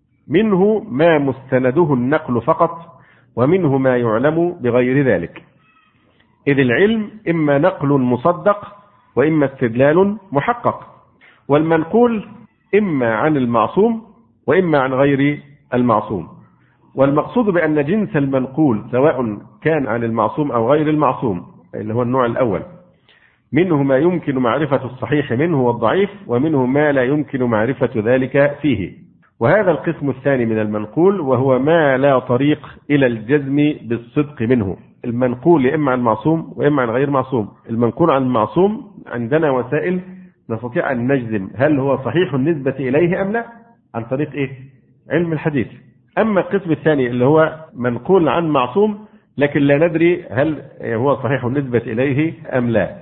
منه ما مستنده النقل فقط، ومنه ما يعلم بغير ذلك، إذ العلم إما نقل مصدق وإما استدلال محقق، والمنقول إما عن المعصوم وإما عن غير المعصوم. والمقصود بأن جنس المنقول سواء كان عن المعصوم أو غير المعصوم اللي هو النوع الأول، منه ما يمكن معرفة الصحيح منه والضعيف، ومنه ما لا يمكن معرفة ذلك فيه. وهذا القسم الثاني من المنقول وهو ما لا طريق إلى الجزم بالصدق منه. المنقول إما عن معصوم وإما عن غير معصوم. المنقول عن المعصوم عندنا وسائل نستطيع أن نجزم هل هو صحيح النسبة إليه أم لا، عن طريق علم الحديث. أما القسم الثاني اللي هو منقول عن معصوم لكن لا ندري هل هو صحيح النسبة إليه أم لا،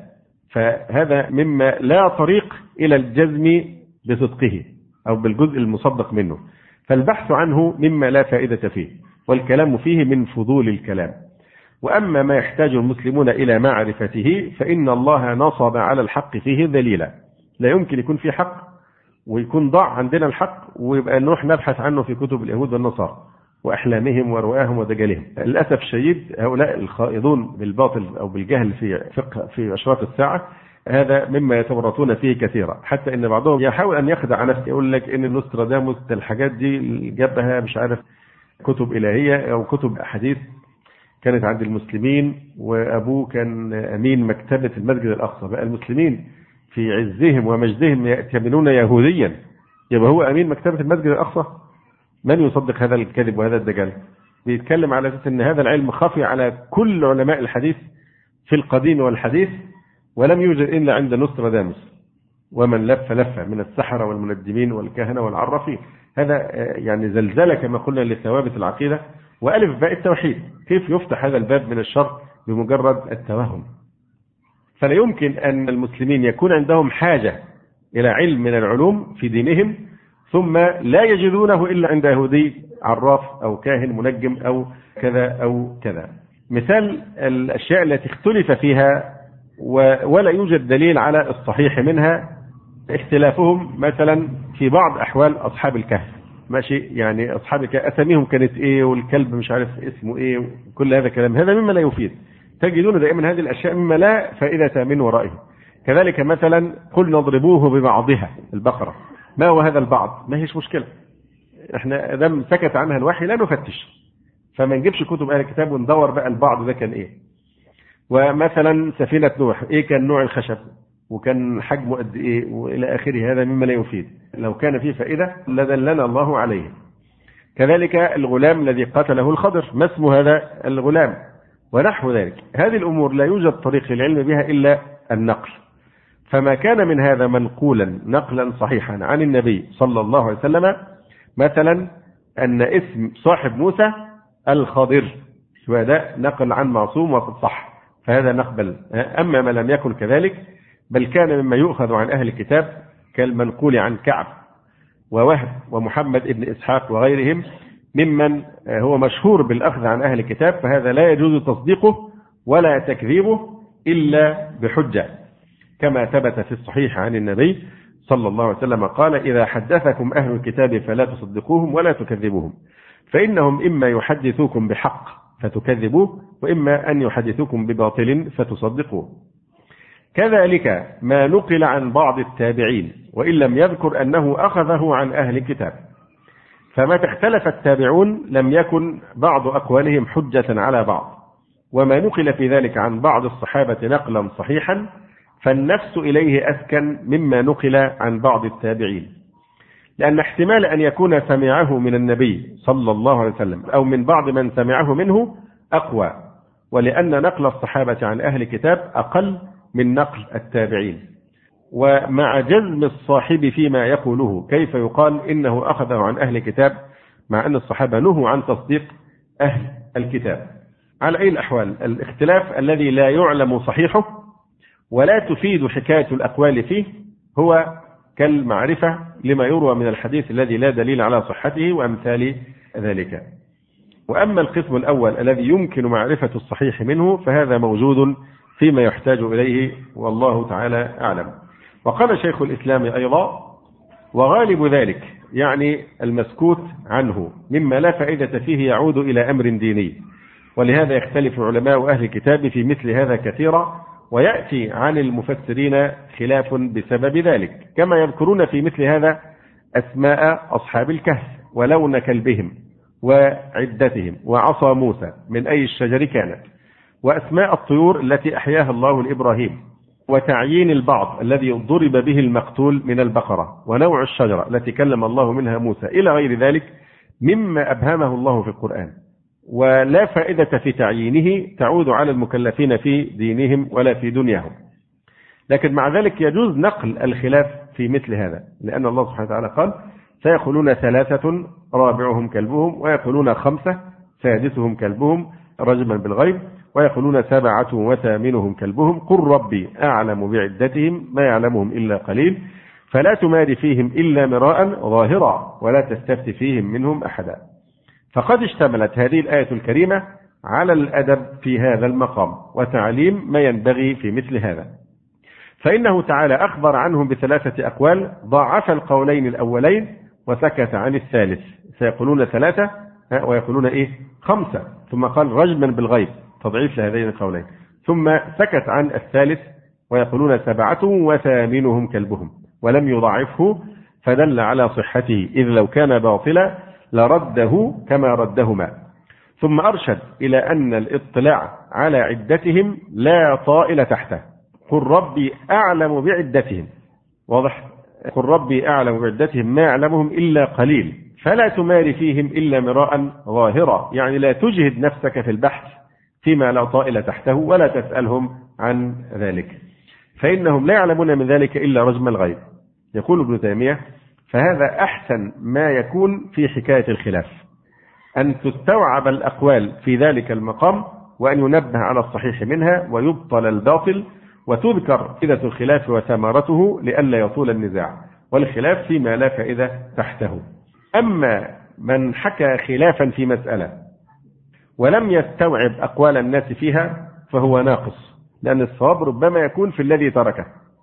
فهذا مما لا طريق إلى الجزم بصدقه أو بالجزء المصدق منه، فالبحث عنه مما لا فائدة فيه، والكلام فيه من فضول الكلام. وأما ما يحتاج المسلمون إلى معرفته فإن الله نصب على الحق فيه دليلا. لا يمكن يكون في حق ويكون ضاع عندنا الحق ويبقى نروح نبحث عنه في كتب اليهود والنصارى وأحلامهم ورؤاهم ودجالهم. للأسف الشديد هؤلاء الخائضون بالباطل أو بالجهل في فقه في أشراط الساعة هذا مما يتورطون فيه كثيرا، حتى ان بعضهم يحاول ان يخدع نفسه، يقول لك ان نوستراداموس الحاجات دي جابها مش عارف كتب إلهية او كتب احاديث كانت عند المسلمين، وابوه كان امين مكتبة المسجد الاقصى. بقى المسلمين في عزهم ومجدهم يأتمنون يهوديا، يبقى هو امين مكتبة المسجد الاقصى؟ من يصدق هذا الكذب وهذا الدجال؟ بيتكلم على اساس ان هذا العلم خفي على كل علماء الحديث في القديم والحديث، ولم يوجد إلا عند نوستراداموس ومن لف لفة من السحرة والمنجمين والكهنة والعرافين. هذا يعني زلزلة كما قلنا لثوابت العقيدة وألف باء التوحيد. كيف يفتح هذا الباب من الشر بمجرد التوهم؟ فلا يمكن أن المسلمين يكون عندهم حاجة إلى علم من العلوم في دينهم ثم لا يجدونه إلا عند يهودي عراف أو كاهن منجم أو كذا أو كذا. مثال الأشياء التي اختلف فيها ولا يوجد دليل على الصحيح منها اختلافهم مثلا في بعض أحوال أصحاب الكهف. ماشي، يعني أصحاب الكهف أساميهم كانت إيه والكلب مش عارف اسمه إيه وكل هذا الكلام، هذا مما لا يفيد. تجدون دائما هذه الأشياء مما لا فائدة من ورائه. كذلك مثلا قل نضربوه ببعضها البقرة، ما هو هذا البعض؟ ما هيش مشكلة، احنا دام سكت عنها الوحي لا نفتش، فما نجيبش كتب أهل الكتاب وندور بقى البعض ده كان إيه. ومثلا سفينة نوح إيه كان نوع الخشب وكان حجمه قد إيه وإلى آخره، هذا مما لا يفيد. لو كان فيه فائدة لدلنا الله عليه. كذلك الغلام الذي قتله الخضر، ما اسم هذا الغلام ونحو ذلك. هذه الأمور لا يوجد طريق للعلم بها إلا النقل. فما كان من هذا منقولا نقلا صحيحا عن النبي صلى الله عليه وسلم، مثلا أن اسم صاحب موسى الخضر، وهذا نقل عن معصوم وصح، فهذا نقبل. أما ما لم يكن كذلك بل كان مما يؤخذ عن أهل الكتاب كالمنقول عن كعب ووهب ومحمد ابن إسحاق وغيرهم ممن هو مشهور بالأخذ عن أهل الكتاب، فهذا لا يجوز تصديقه ولا تكذيبه إلا بحجة، كما ثبت في الصحيح عن النبي صلى الله عليه وسلم قال: إذا حدثكم أهل الكتاب فلا تصدقوهم ولا تكذبوهم، فإنهم إما يحدثوكم بحق فتكذبوه وإما أن يحدثوكم بباطل فتصدقوه. كذلك ما نقل عن بعض التابعين وإن لم يذكر أنه أخذه عن أهل الكتاب، فمتى اختلف التابعون لم يكن بعض أقوالهم حجة على بعض، وما نقل في ذلك عن بعض الصحابة نقلا صحيحا فالنفس إليه أسكن مما نقل عن بعض التابعين، لأن احتمال أن يكون سمعه من النبي صلى الله عليه وسلم أو من بعض من سمعه منه أقوى، ولأن نقل الصحابة عن أهل الكتاب أقل من نقل التابعين. ومع جزم الصاحب فيما يقوله كيف يقال إنه أخذه عن أهل الكتاب مع أن الصحابة نهوا عن تصديق أهل الكتاب؟ على أي الأحوال الاختلاف الذي لا يعلم صحيحه ولا تفيد حكاية الأقوال فيه هو كالمعرفة لما يروى من الحديث الذي لا دليل على صحته وأمثال ذلك. وأما القسم الأول الذي يمكن معرفة الصحيح منه فهذا موجود فيما يحتاج إليه والله تعالى أعلم. وقال شيخ الإسلام أيضا: وغالب ذلك يعني المسكوت عنه مما لا فائدة فيه يعود إلى أمر ديني، ولهذا يختلف علماء أهل الكتاب في مثل هذا كثيرا، ويأتي عن المفسرين خلاف بسبب ذلك، كما يذكرون في مثل هذا أسماء أصحاب الكهف ولون كلبهم وعدتهم وعصا موسى من أي الشجر كانت، وأسماء الطيور التي أحياها الله لإبراهيم، وتعيين البعض الذي ضرب به المقتول من البقرة، ونوع الشجرة التي كلم الله منها موسى، إلى غير ذلك مما أبهمه الله في القرآن، ولا فائدة في تعيينه تعود على المكلفين في دينهم ولا في دنياهم. لكن مع ذلك يجوز نقل الخلاف في مثل هذا، لأن الله سبحانه وتعالى قال: سيقولون 3 رابعهم كلبهم، ويقولون 5 سادسهم كلبهم رجما بالغيب، ويقولون 7 وثامنهم كلبهم، قل ربي أعلم بعدتهم ما يعلمهم إلا قليل، فلا تماري فيهم إلا مراء ظاهرا ولا تستفت فيهم منهم أحدا. فقد اشتملت هذه الآية الكريمة على الأدب في هذا المقام وتعليم ما ينبغي في مثل هذا، فإنه تعالى أخبر عنهم ب3 أقوال، ضاعف القولين الأولين وسكت عن الثالث، سيقولون 3 ويقولون 5، ثم قال رجما بالغيب تضعيف لهذين القولين، ثم سكت عن الثالث ويقولون 7 وثامنهم كلبهم، ولم يضعفه فدل على صحته، إذ لو كان باطلا لرده كما ردهما. ثم أرشد إلى أن الاطلاع على عدتهم لا طائل تحته، قل ربي أعلم بعدتهم، واضح؟ قل ربي أعلم بعدتهم ما يعلمهم إلا قليل، فلا تماري فيهم إلا مراء ظاهرا، يعني لا تجهد نفسك في البحث فيما لا طائل تحته ولا تسألهم عن ذلك. فإنهم لا يعلمون من ذلك إلا رجم الغيب. يقول ابن تيمية: فهذا أحسن ما يكون في حكاية الخلاف، أن تستوعب الأقوال في ذلك المقام، وأن ينبه على الصحيح منها ويبطل الباطل، وتذكر فائدة الخلاف وثمرته لئلا يطول النزاع، والخلاف فيما لا فائدة تحته. أما من حكى خلافا في مسألة ولم يستوعب أقوال الناس فيها فهو ناقص، لأن الصواب ربما يكون في الذي تركه،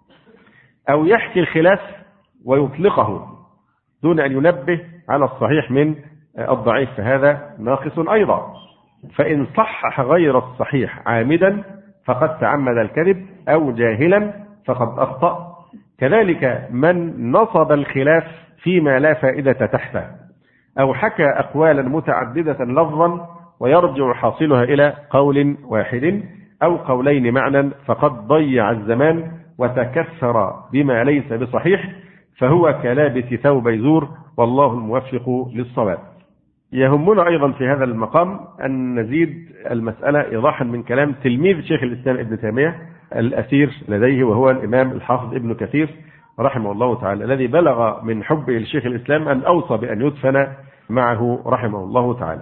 أو يحكي الخلاف ويطلقه دون أن ينبه على الصحيح من الضعيف، فهذا ناقص أيضا. فإن صحح غير الصحيح عامدا فقد تعمد الكذب، أو جاهلا فقد أخطأ. كذلك من نصب الخلاف فيما لا فائدة تحته، أو حكى أقوالا متعددة لفظا ويرجع حاصلها إلى قول واحد أو قولين معنى، فقد ضيع الزمان وتكثر بما ليس بصحيح، فهو كلابس ثوب زور، والله الموفق للصواب. يهمنا أيضا في هذا المقام أن نزيد المسألة إيضاحا من كلام تلميذ شيخ الإسلام ابن تيمية الأثير لديه، وهو الإمام الحافظ ابن كثير رحمه الله تعالى، الذي بلغ من حبه لشيخ الإسلام أن أوصى بأن يدفن معه رحمه الله تعالى.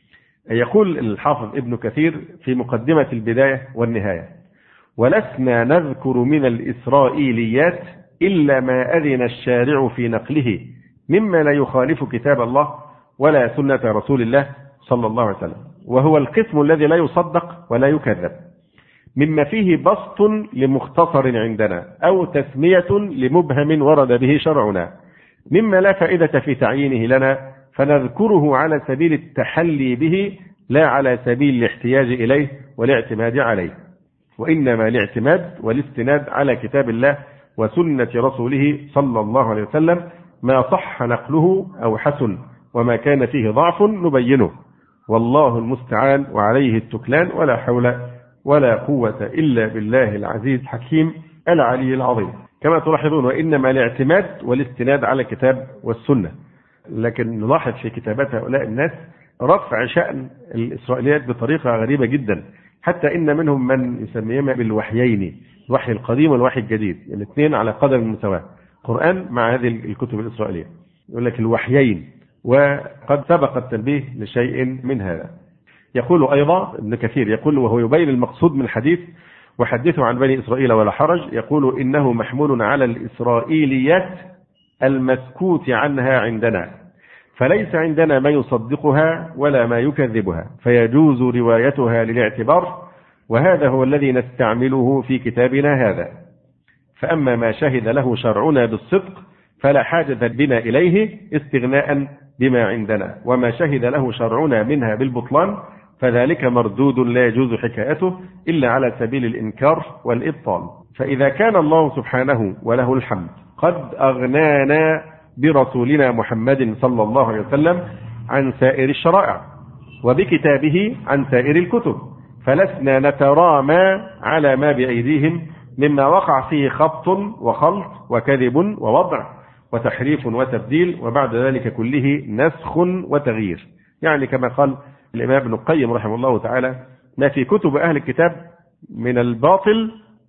يقول الحافظ ابن كثير في مقدمة البداية والنهاية: ولسنا نذكر من الإسرائيليات إلا ما أذن الشارع في نقله مما لا يخالف كتاب الله ولا سنة رسول الله صلى الله عليه وسلم، وهو القسم الذي لا يصدق ولا يكذب، مما فيه بسط لمختصر عندنا أو تسمية لمبهم ورد به شرعنا، مما لا فائدة في تعيينه لنا، فنذكره على سبيل التحلي به لا على سبيل الاحتياج إليه والاعتماد عليه، وإنما الاعتماد والاستناد على كتاب الله وسنة رسوله صلى الله عليه وسلم، ما صح نقله أو حسن، وما كان فيه ضعف نبينه، والله المستعان وعليه التكلان، ولا حول ولا قوة إلا بالله العزيز الحكيم العلي العظيم. كما تلاحظون، وإنما الاعتماد والاستناد على الكتاب والسنة. لكن نلاحظ في كتابات هؤلاء الناس رفع شأن الإسرائيليات بطريقة غريبة جدا، حتى إن منهم من يسميهما بالوحيين، الوحي القديم والوحي الجديد، الاثنين على قدر المساواة، قرآن مع هذه الكتب الإسرائيلية، يقول لك الوحيين، وقد سبق التنبيه لشيء من هذا. يقول أيضا ابن كثير، يقول وهو يبين المقصود من الحديث: وحدثوا عن بني إسرائيل ولا حرج، يقول إنه محمول على الإسرائيليات المسكوت عنها عندنا، فليس عندنا ما يصدقها ولا ما يكذبها، فيجوز روايتها للاعتبار، وهذا هو الذي نستعمله في كتابنا هذا. فأما ما شهد له شرعنا بالصدق فلا حاجة بنا إليه استغناء بما عندنا، وما شهد له شرعنا منها بالبطلان فذلك مردود لا يجوز حكايته إلا على سبيل الإنكار والإبطال. فإذا كان الله سبحانه وله الحمد قد أغنانا برسولنا محمد صلى الله عليه وسلم عن سائر الشرائع، وبكتابه عن سائر الكتب، فلسنا نترامى على ما بأيديهم مما وقع فيه خبط وخلط وكذب ووضع وتحريف وتبديل، وبعد ذلك كله نسخ وتغيير. يعني كما قال الإمام ابن القيم رحمه الله تعالى: ما في كتب أهل الكتاب من الباطل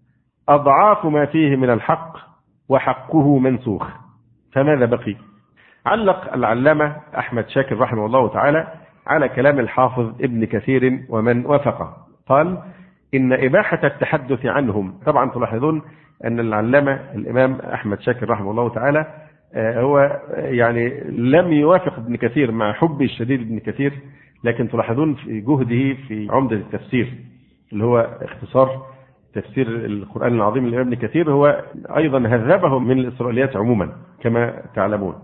أضعاف ما فيه من الحق، وحقه منسوخ، فماذا بقي؟ علق العلامة أحمد شاكر رحمه الله تعالى على كلام الحافظ ابن كثير ومن وافقه، قال: إن إباحة التحدث عنهم، طبعا تلاحظون أن العلامة الإمام أحمد شاكر رحمه الله تعالى هو يعني لم يوافق ابن كثير مع حبه الشديد ابن كثير، لكن تلاحظون في جهده في عمدة التفسير اللي هو اختصار تفسير القرآن العظيم لابن ابن كثير، هو أيضا هذبه من الإسرائيليات عموما كما تعلمون.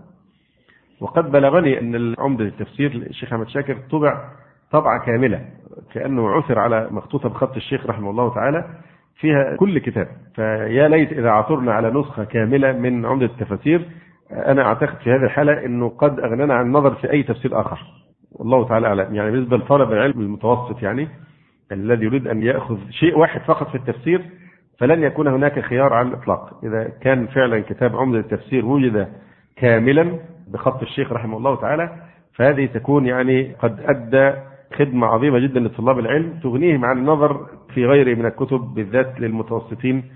وقد بلغني أن عمدة التفسير الشيخ أحمد شاكر طبع طبعة كاملة، كأنه عثر على مخطوطة بخط الشيخ رحمه الله تعالى فيها كل كتاب، فيا ليت إذا عثرنا على نسخة كاملة من عمدة التفسير. أنا أعتقد في هذه الحالة أنه قد أغنانا عن النظر في أي تفسير آخر، والله تعالى أعلم. يعني بالنسبة لطالب العلم المتوسط، يعني الذي يريد أن يأخذ شيء واحد فقط في التفسير، فلن يكون هناك خيار على الإطلاق. إذا كان فعلا كتاب عمدة التفسير وجد كاملا بخط الشيخ رحمه الله تعالى، فهذه تكون يعني قد أدى خدمة عظيمة جدا لطلاب العلم، تغنيهم عن النظر في غيره من الكتب، بالذات للمتوسطين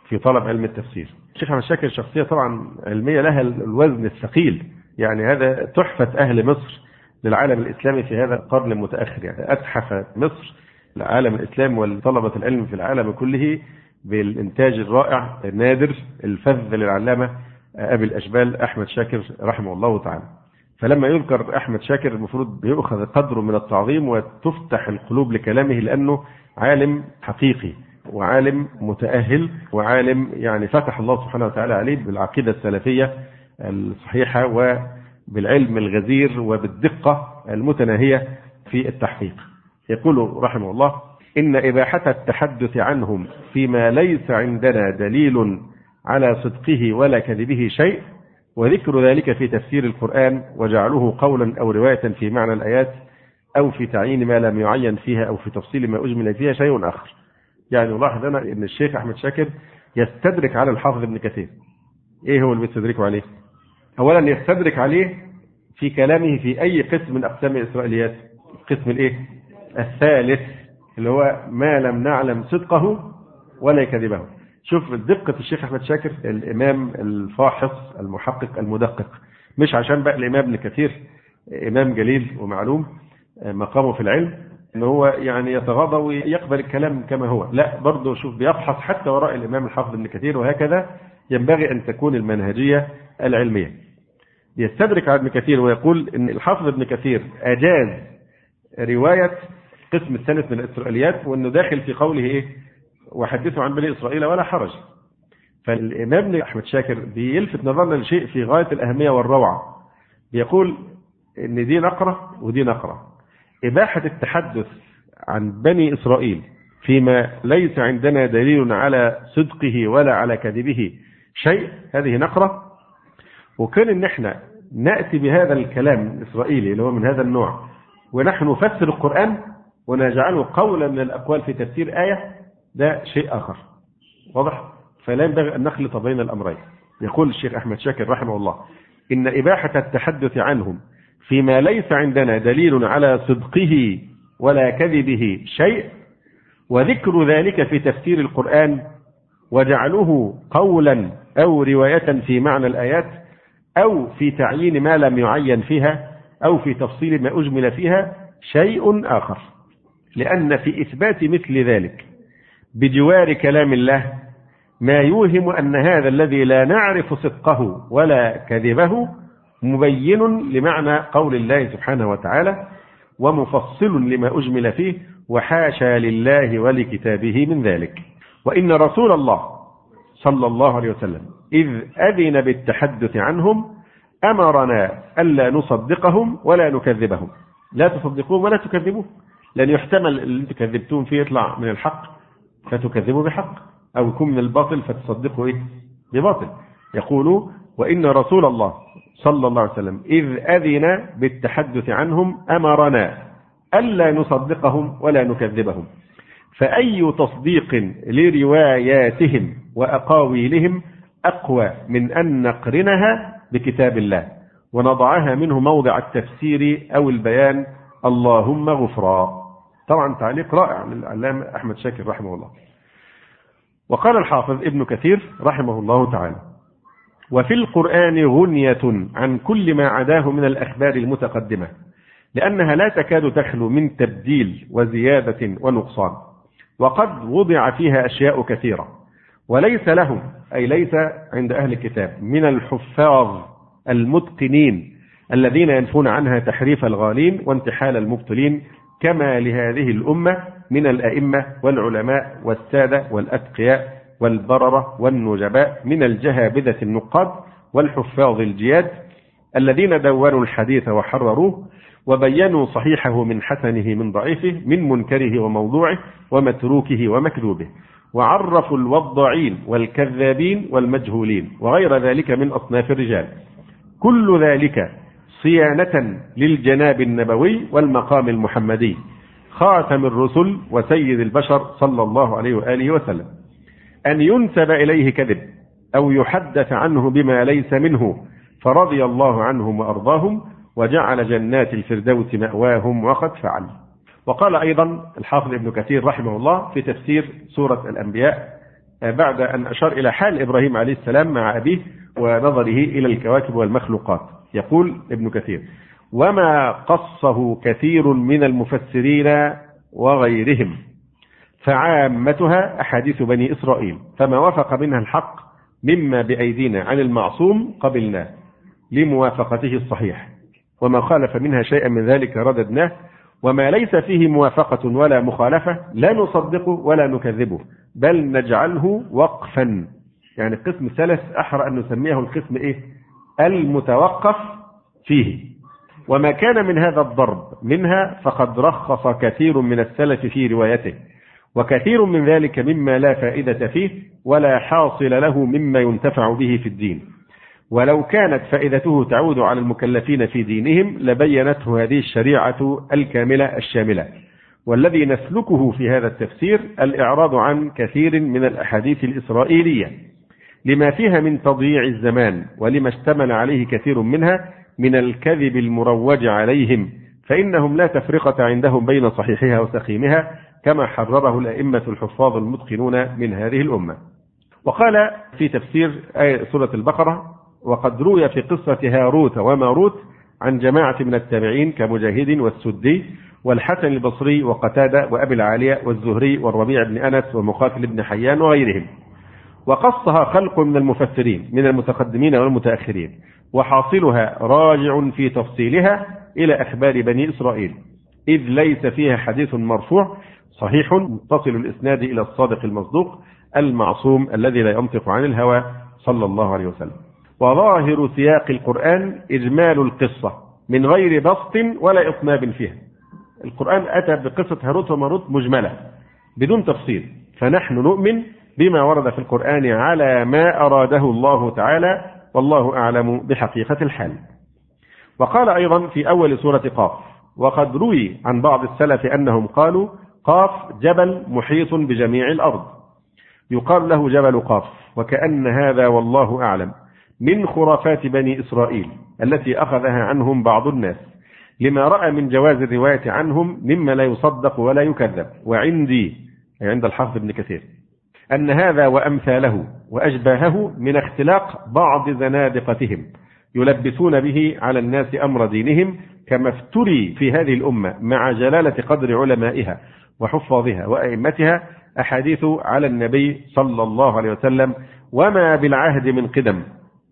في طلب علم التفسير. الشيخ أحمد شاكر شخصية طبعا علمية لها الوزن الثقيل، يعني هذا تحفة أهل مصر للعالم الإسلامي في هذا القرن المتأخر، يعني أتحف مصر العالم الإسلامي والطلبة العلم في العالم كله بالإنتاج الرائع النادر الفذ للعلامة أبي الأشبال أحمد شاكر رحمه الله تعالى. فلما يذكر أحمد شاكر المفروض يؤخذ قدره من التعظيم وتفتح القلوب لكلامه، لأنه عالم حقيقي وعالم متأهل وعالم يعني فتح الله سبحانه وتعالى عليه بالعقيدة السلفية الصحيحة وبالعلم الغزير وبالدقة المتناهية في التحقيق. يقول رحمه الله: إن إباحة التحدث عنهم فيما ليس عندنا دليل على صدقه ولا كذبه شيء، وذكر ذلك في تفسير القرآن وجعله قولا أو رواية في معنى الآيات أو في تعيين ما لم يعين فيها أو في تفصيل ما أجمل فيها شيء آخر. يعني نلاحظ هنا أن الشيخ أحمد شاكر يستدرك على الحافظ ابن كثير. إيه هو اللي بيستدركه عليه؟ أولا يستدرك عليه في كلامه في أي قسم من أقسام الإسرائيليات، قسم الإيه؟ الثالث، اللي هو ما لم نعلم صدقه ولا كذبه. شوف دقة الشيخ أحمد شاكر، الإمام الفاحص المحقق المدقق، مش عشان بقى الإمام ابن كثير إمام جليل ومعلوم مقامه في العلم إن هو يعني يتغاضى ويقبل الكلام كما هو، لا برضه شوف بيفحص حتى وراء الإمام الحافظ ابن كثير، وهكذا ينبغي أن تكون المنهجية العلمية. يستدرك على ابن كثير ويقول إن الحافظ ابن كثير أجاز رواية قسم الثالث من الإسرائيليات، وأنه داخل في قوله إيه؟ وحدثوا عن بني إسرائيل ولا حرج. فالإمام أحمد شاكر بيلفت نظرنا لشيء في غاية الأهمية والروعة، بيقول إن دي نقرة ودي نقرة. إباحة التحدث عن بني إسرائيل فيما ليس عندنا دليل على صدقه ولا على كذبه شيء، هذه نقرة. وكان إن احنا نأتي بهذا الكلام الإسرائيلي اللي هو من هذا النوع ونحن نفسر القرآن ونجعله قولا من الأقوال في تفسير آية، ده شيء آخر. واضح؟ فلا ينبغي أن نخلط بين الأمرين. يقول الشيخ أحمد شاكر رحمه الله: إن إباحة التحدث عنهم فيما ليس عندنا دليل على صدقه ولا كذبه شيء، وذكر ذلك في تفسير القرآن وجعله قولا أو رواية في معنى الآيات أو في تعيين ما لم يعين فيها أو في تفصيل ما أجمل فيها شيء آخر. لأن في إثبات مثل ذلك بجوار كلام الله ما يوهم أن هذا الذي لا نعرف صدقه ولا كذبه مبين لمعنى قول الله سبحانه وتعالى ومفصل لما أجمل فيه، وحاشا لله ولكتابه من ذلك. وإن رسول الله صلى الله عليه وسلم إذ أذن بالتحدث عنهم أمرنا ألا نصدقهم ولا نكذبهم. لا تصدقوهم ولا تكذبوه، لأن يحتمل اللي انتم كذبتون فيه يطلع من الحق فتكذبوا بحق، أو يكون من الباطل فتصدقوا إيه؟ بباطل. يقول: وإن رسول الله صلى الله عليه وسلم إذ أذن بالتحدث عنهم أمرنا ألا نصدقهم ولا نكذبهم. فأي تصديق لرواياتهم وأقاويلهم أقوى من أن نقرنها بكتاب الله ونضعها منه موضع التفسير أو البيان اللهم غفرا. طبعا تعليق رائع من العلامة أحمد شاكر رحمه الله. وقال الحافظ ابن كثير رحمه الله تعالى: وفي القرآن غنية عن كل ما عداه من الأخبار المتقدمة، لأنها لا تكاد تخلو من تبديل وزيادة ونقصان، وقد وضع فيها أشياء كثيرة، وليس لهم أي ليس عند أهل الكتاب من الحفاظ المتقنين الذين ينفون عنها تحريف الغالين وانتحال المبطلين، كما لهذه الأمة من الأئمة والعلماء والسادة والأتقياء والبررة والنجباء من الجهابذة النقاد والحفاظ الجياد الذين دونوا الحديث وحرروه وبينوا صحيحه من حسنه من ضعيفه، من منكره وموضوعه ومتروكه ومكذوبه، وعرفوا الوضاعين والكذابين والمجهولين وغير ذلك من أصناف الرجال، كل ذلك صيانة للجناب النبوي والمقام المحمدي خاتم الرسل وسيد البشر صلى الله عليه وآله وسلم، أن ينسب إليه كذب أو يحدث عنه بما ليس منه، فرضي الله عنهم وأرضاهم وجعل جنات الفردوس مأواهم وقد فعل. وقال أيضا الحافظ ابن كثير رحمه الله في تفسير سورة الأنبياء بعد أن أشار إلى حال إبراهيم عليه السلام مع أبيه ونظره إلى الكواكب والمخلوقات. يقول ابن كثير: وما قصه كثير من المفسرين وغيرهم فعامتها أحاديث بني إسرائيل، فما وافق منها الحق مما بأيدينا عن المعصوم قبلناه لموافقته الصحيح، وما خالف منها شيئا من ذلك رددناه، وما ليس فيه موافقة ولا مخالفة لا نصدقه ولا نكذبه، بل نجعله وقفا. يعني قسم ثالث أحرى أن نسميه القسم المتوقف فيه. وما كان من هذا الضرب منها فقد رخص كثير من السلف في روايته، وكثير من ذلك مما لا فائدة فيه ولا حاصل له مما ينتفع به في الدين، ولو كانت فائدته تعود على المكلفين في دينهم لبينته هذه الشريعة الكاملة الشاملة. والذي نسلكه في هذا التفسير الإعراض عن كثير من الأحاديث الإسرائيلية لما فيها من تضييع الزمان، ولما اشتمل عليه كثير منها من الكذب المروج عليهم، فإنهم لا تفرقة عندهم بين صحيحها وسقيمها كما حرره الأئمة الحفاظ المتقنون من هذه الأمة. وقال في تفسير آية سورة البقرة: وقد روي في قصة هاروت وماروت عن جماعة من التابعين كمجاهد والسدي والحسن البصري وقتادة وأبي العالية والزهري والربيع بن أنس ومقاتل بن حيان وغيرهم، وقصها خلق من المفسرين من المتقدمين والمتأخرين، وحاصلها راجع في تفصيلها إلى أخبار بني إسرائيل، إذ ليس فيها حديث مرفوع صحيح متصل الإسناد إلى الصادق المصدوق المعصوم الذي لا ينطق عن الهوى صلى الله عليه وسلم. وظاهر سياق القرآن إجمال القصة من غير بسط ولا إطناب فيها. القرآن أتى بقصة هاروت وماروت مجملة بدون تفصيل، فنحن نؤمن بما ورد في القرآن على ما أراده الله تعالى، والله أعلم بحقيقة الحال. وقال أيضا في أول سورة قاف: وقد روي عن بعض السلف أنهم قالوا قاف جبل محيط بجميع الأرض، يقال له جبل قاف، وكأن هذا والله أعلم من خرافات بني إسرائيل التي أخذها عنهم بعض الناس، لما رأى من جواز الرواية عنهم مما لا يصدق ولا يكذب. وعندي عند الحافظ ابن كثير أن هذا وأمثاله وأشباهه من اختلاق بعض زنادقتهم يلبسون به على الناس أمر دينهم، كما افتري في هذه الأمة مع جلالة قدر علمائها وحفاظها وأئمتها أحاديث على النبي صلى الله عليه وسلم وما بالعهد من قدم،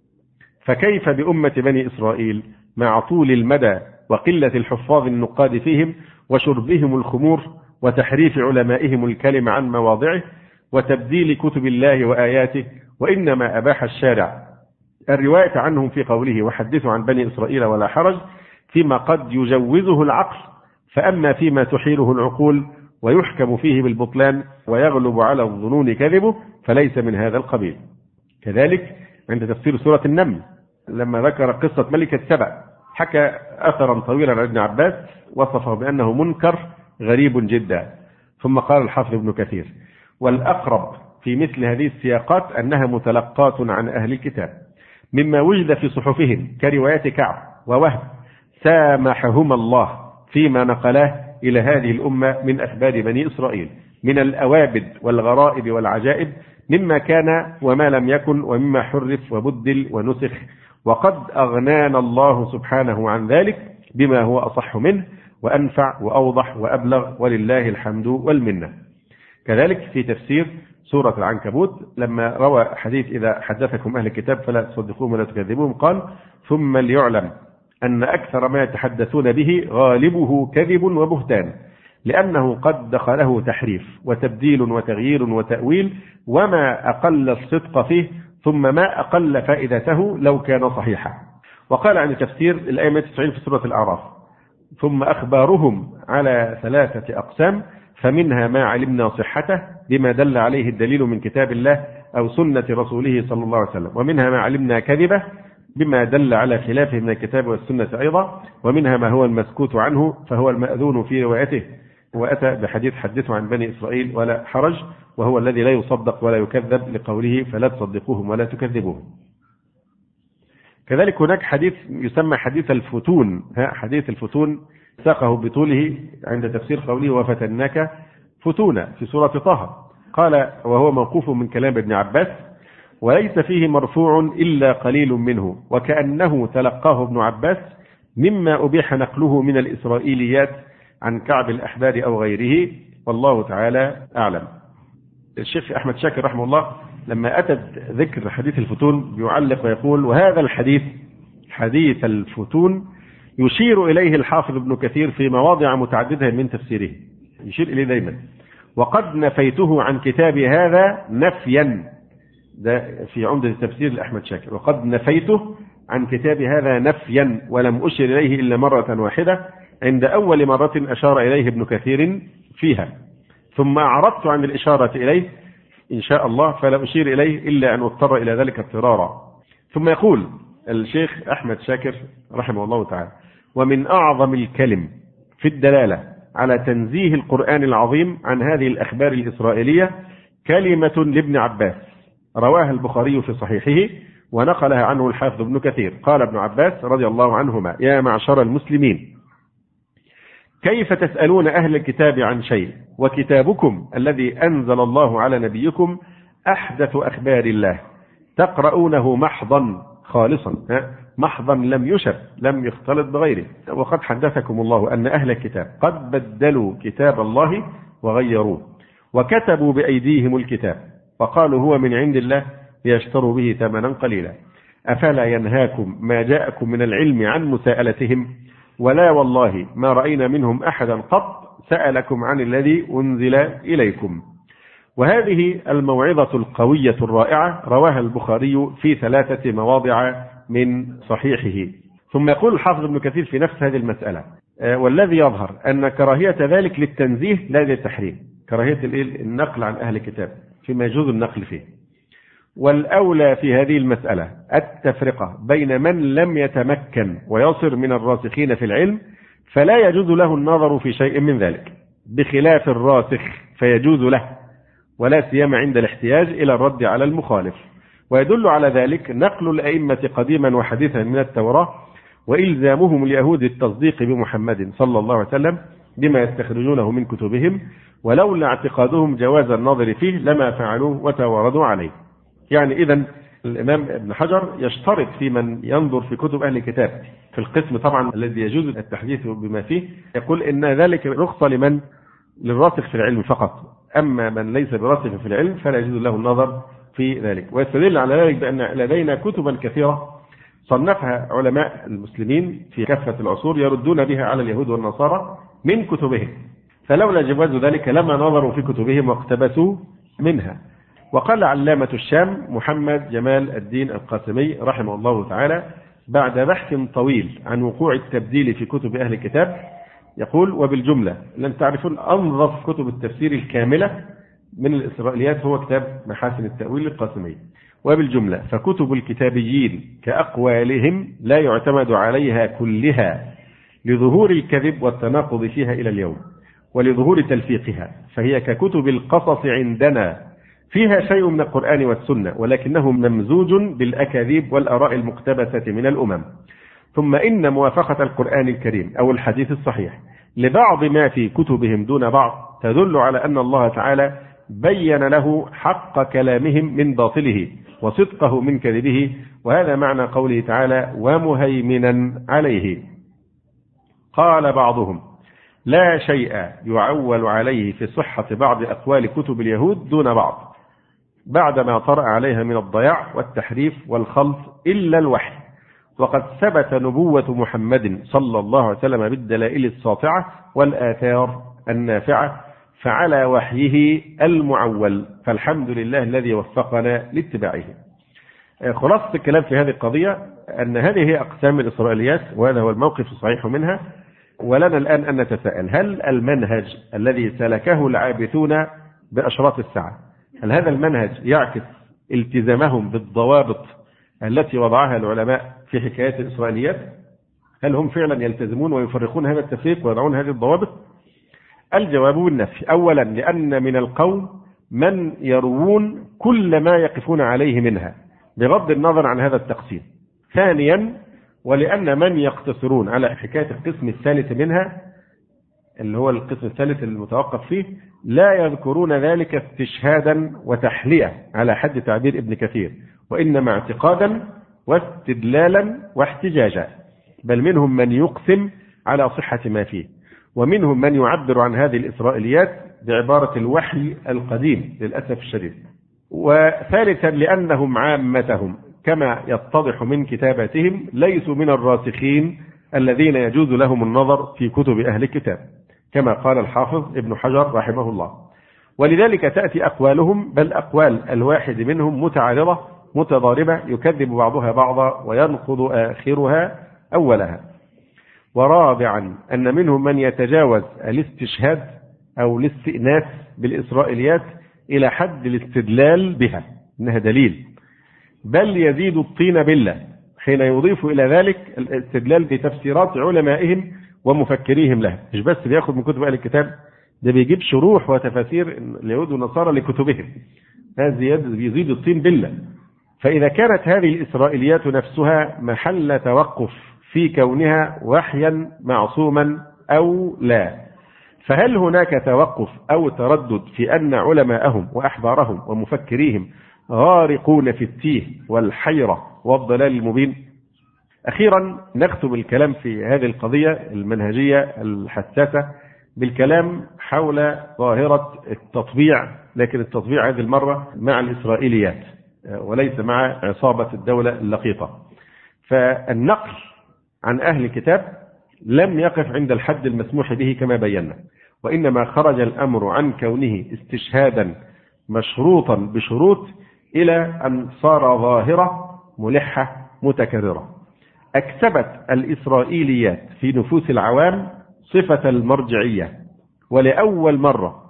فكيف بأمة بني إسرائيل مع طول المدى وقلة الحفاظ النقاد فيهم وشربهم الخمور وتحريف علمائهم الكلم عن مواضعه وتبديل كتب الله وآياته، وإنما أباح الشارع الرواية عنهم في قوله: وحدثوا عن بني إسرائيل ولا حرج، فيما قد يجوزه العقل، فأما فيما تحيله العقول ويحكم فيه بالبطلان ويغلب على الظنون كذبه فليس من هذا القبيل. كذلك عند تفسير سورة النمل لما ذكر قصة ملكة سبأ حكى أثرا طويلا عن ابن عباس وصفه بأنه منكر غريب جدا. ثم قال الحافظ ابن كثير: والأقرب في مثل هذه السياقات أنها متلقاة عن أهل الكتاب مما وجد في صحفهم كروايات كعب ووهب سامحهما الله فيما نقلاه إلى هذه الأمة من أخبار بني إسرائيل من الأوابد والغرائب والعجائب، مما كان وما لم يكن، ومما حرف وبدل ونسخ، وقد أغنانا الله سبحانه عن ذلك بما هو أصح منه وأنفع وأوضح وأبلغ، ولله الحمد والمنة. كذلك في تفسير سورة العنكبوت لما روى حديث: إذا حدثكم أهل الكتاب فلا تصدقوهم ولا تكذبوهم، قال: ثم ليعلم أن أكثر ما يتحدثون به غالبه كذب وبهتان، لأنه قد دخله تحريف وتبديل وتغيير وتأويل، وما أقل الصدق فيه ثم ما أقل فائدته لو كان صحيحا. وقال عن تفسير الآية 190 في سورة الأعراف: ثم أخبارهم على 3 أقسام، فمنها ما علمنا صحته بما دل عليه الدليل من كتاب الله أو سنة رسوله صلى الله عليه وسلم، ومنها ما علمنا كذبه بما دل على خلافه من الكتاب والسنة أيضا، ومنها ما هو المسكوت عنه فهو المأذون في روايته، وأتى بحديث حدثوا عن بني إسرائيل ولا حرج، وهو الذي لا يصدق ولا يكذب لقوله: فلا تصدقوهم ولا تكذبوهم. كذلك هناك حديث يسمى حديث الفتون. حديث الفتون ساقه بطوله عند تفسير قوله: وفتناك فتونا في سورة طه، قال وهو موقوف من كلام ابن عباس: وليس فيه مرفوع إلا قليل منه، وكأنه تلقاه ابن عباس مما أبيح نقله من الإسرائيليات عن كعب الأحبار أو غيره، والله تعالى أعلم. الشيخ أحمد شاكر رحمه الله لما أتى ذكر حديث الفتون بيعلق ويقول: وهذا الحديث حديث الفتون يشير إليه الحافظ ابن كثير في مواضع متعددة من تفسيره، يشير إليه دائما: وقد نفيته عن كتاب هذا نفيا، ده في عمدة التفسير لأحمد شاكر، وقد نفيته عن كتاب هذا نفيا ولم أشر إليه إلا مرة واحدة عند أول مرة أشار إليه ابن كثير فيها، ثم أعرضت عن الإشارة إليه إن شاء الله فلا أشير إليه إلا أن أضطر إلى ذلك اضطرارا. ثم يقول الشيخ أحمد شاكر رحمه الله تعالى: ومن أعظم الكلم في الدلالة على تنزيه القرآن العظيم عن هذه الأخبار الإسرائيلية كلمة لابن عباس رواها البخاري في صحيحه ونقلها عنه الحافظ ابن كثير. قال ابن عباس رضي الله عنهما: يا معشر المسلمين، كيف تسألون أهل الكتاب عن شيء وكتابكم الذي أنزل الله على نبيكم أحدث أخبار الله، تقرؤونه محضا خالصا، محضا لم يشب لم يختلط بغيره، وقد حدثكم الله أن أهل الكتاب قد بدلوا كتاب الله وغيروه وكتبوا بأيديهم الكتاب وقالوا هو من عند الله ليشتروا به ثمنا قليلا، أفلا ينهاكم ما جاءكم من العلم عن مساءلتهم؟ ولا والله ما رأينا منهم أحدا قط سألكم عن الذي أنزل إليكم. وهذه الموعظة القوية الرائعة رواها البخاري في 3 مواضع من صحيحه. ثم يقول الحافظ ابن كثير في نفس هذه المسألة: والذي يظهر أن كراهية ذلك للتنزيه لا للتحريم، كراهية النقل عن أهل الكتاب فيما يجوز النقل فيه. والأولى في هذه المسألة التفرقة بين من لم يتمكن ويصر من الراسخين في العلم فلا يجوز له النظر في شيء من ذلك، بخلاف الراسخ فيجوز له، ولا سيما عند الاحتياج إلى الرد على المخالف. ويدل على ذلك نقل الأئمة قديما وحديثا من التوراة وإلزامهم اليهود التصديق بمحمد صلى الله عليه وسلم بما يستخرجونه من كتبهم، ولولا اعتقادهم جواز النظر فيه لما فعلوه وتواردوا عليه. يعني إذن الإمام ابن حجر يشترط في من ينظر في كتب أهل الكتاب في القسم طبعا الذي يجوز التحديث بما فيه، يقول إن ذلك رخصة للراسخ في العلم فقط، أما من ليس براسخ في العلم فلا يجوز له النظر في ذلك. ويستدل على ذلك بأن لدينا كتبا كثيرة صنفها علماء المسلمين في كافة العصور يردون بها على اليهود والنصارى من كتبهم، فلولا جواز ذلك لما نظروا في كتبهم واقتبسوا منها. وقال علامة الشام محمد جمال الدين القاسمي رحمه الله تعالى بعد بحث طويل عن وقوع التبديل في كتب أهل الكتاب، يقول: وبالجملة لن تعرفون أنظف كتب التفسير الكاملة من الإسرائيليات هو كتاب محاسن التأويل للقاسمي. وبالجملة فكتب الكتابيين كأقوالهم لا يعتمد عليها كلها لظهور الكذب والتناقض فيها إلى اليوم ولظهور تلفيقها، فهي ككتب القصص عندنا فيها شيء من القرآن والسنة ولكنه ممزوج بالأكاذيب والآراء المقتبسة من الأمم. ثم إن موافقة القرآن الكريم أو الحديث الصحيح لبعض ما في كتبهم دون بعض تدل على أن الله تعالى بين له حق كلامهم من باطله وصدقه من كذبه، وهذا معنى قوله تعالى: ومهيمنا عليه. قال بعضهم: لا شيء يعول عليه في صحة بعض أقوال كتب اليهود دون بعض بعدما طرأ عليها من الضياع والتحريف والخلط إلا الوحي، وقد ثبت نبوة محمد صلى الله عليه وسلم بالدلائل الساطعة والآثار النافعة، فعلى وحيه المعول، فالحمد لله الذي وفقنا لاتباعه. خلاصة الكلام في هذه القضية أن هذه هي أقسام الإسرائيليات وهذا هو الموقف الصحيح منها. ولنا الآن أن نتساءل: هل المنهج الذي سلكه العابثون بأشراط الساعة هل هذا المنهج يعكس التزامهم بالضوابط التي وضعها العلماء في حكايات الإسرائيليات؟ هل هم فعلا يلتزمون ويفرقون هذا التفريق ويضعون هذه الضوابط؟ الجواب بالنفي. أولا لأن من القوم من يروون كل ما يقفون عليه منها بغض النظر عن هذا التقسيم. ثانيا ولأن من يقتصرون على حكاية القسم الثالث منها اللي هو القسم الثالث المتوقف فيه لا يذكرون ذلك استشهادا وتحلية على حد تعبير ابن كثير، وإنما اعتقادا واستدلالا واحتجاجا، بل منهم من يقسم على صحة ما فيه، ومنهم من يعبر عن هذه الإسرائيليات بعبارة الوحي القديم للأسف الشديد. وثالثا لأنهم عامتهم كما يتضح من كتاباتهم ليسوا من الراسخين الذين يجوز لهم النظر في كتب أهل الكتاب، كما قال الحافظ ابن حجر رحمه الله. ولذلك تأتي أقوالهم، بل أقوال الواحد منهم متعارضة متضاربة، يكذب بعضها بعضا وينقض آخرها أولها. ورابعا أن منهم من يتجاوز الاستشهاد أو الاستئناس بالإسرائيليات إلى حد الاستدلال بها إنها دليل، بل يزيد الطين بلة حين يضيف إلى ذلك الاستدلال بتفسيرات علمائهم ومفكريهم لها. مش بس بياخد من كتب أهل الكتاب، ده بيجيب شروح وتفاسير اليهود والنصارى لكتبهم. هذا يزيد الطين بلة. فإذا كانت هذه الإسرائيليات نفسها محل توقف في كونها وحيا معصوما أو لا، فهل هناك توقف أو تردد في أن علماءهم وأحبارهم ومفكريهم غارقون في التيه والحيرة والضلال المبين؟ أخيرا نختم الكلام في هذه القضية المنهجية الحساسة بالكلام حول ظاهرة التطبيع، لكن التطبيع هذه المرة مع الإسرائيليات وليس مع عصابة الدولة اللقيطة. فالنقل عن أهل الكتاب لم يقف عند الحد المسموح به كما بينا، وإنما خرج الأمر عن كونه استشهادا مشروطا بشروط إلى أن صار ظاهرة ملحة متكررة أكسبت الإسرائيليات في نفوس العوام صفة المرجعية. ولأول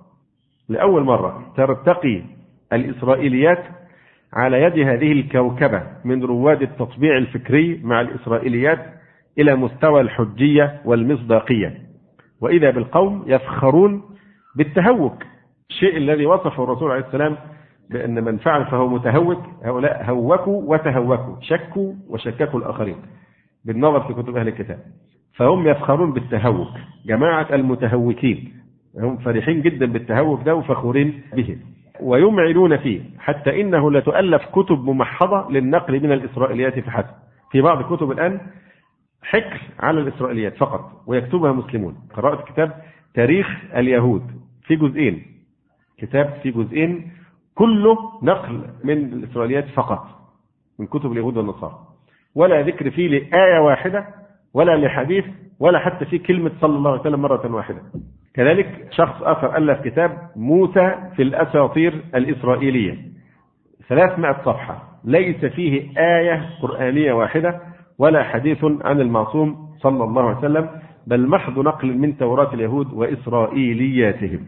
مرة ترتقي الإسرائيليات على يد هذه الكوكبة من رواد التطبيع الفكري مع الإسرائيليات إلى مستوى الحجية والمصداقية، وإذا بالقوم يفخرون بالتهوك، الشيء الذي وصفه الرسول عليه السلام بأن من فعل فهو متهوك. هؤلاء هوكوا وتهوكوا، شكوا وشككوا الآخرين بالنظر في كتب أهل الكتاب، فهم يفخرون بالتهوك. جماعة المتهوكين هم فرحين جدا بالتهوك ده وفخورين به ويمعنون فيه، حتى إنه لا تؤلف كتب ممحضة للنقل من الإسرائيليات فحسب. في بعض الكتب الآن حكر على الإسرائيليات فقط ويكتبها مسلمون. قرأت كتاب تاريخ اليهود في جزئين، كتاب في جزئين كله نقل من الإسرائيليات فقط من كتب اليهود والنصارى، ولا ذكر فيه لآية واحدة ولا لحديث ولا حتى فيه كلمة صلى الله عليه وسلم مرة واحدة. كذلك شخص آخر ألف كتاب موسى في الأساطير الإسرائيلية 300 صفحة، ليس فيه آية قرآنية واحدة ولا حديث عن المعصوم صلى الله عليه وسلم، بل محض نقل من توراة اليهود وإسرائيلياتهم.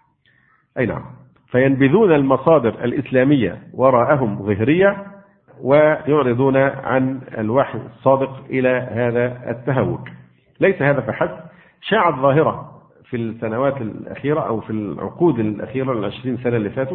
أي نعم. فينبذون المصادر الإسلامية وراءهم ظهرية ويعرضون عن الوحي الصادق إلى هذا التهوك. ليس هذا فحسب، شاعت ظاهرة في السنوات الأخيرة أو في العقود الأخيرة 20 سنة اللي فاتوا،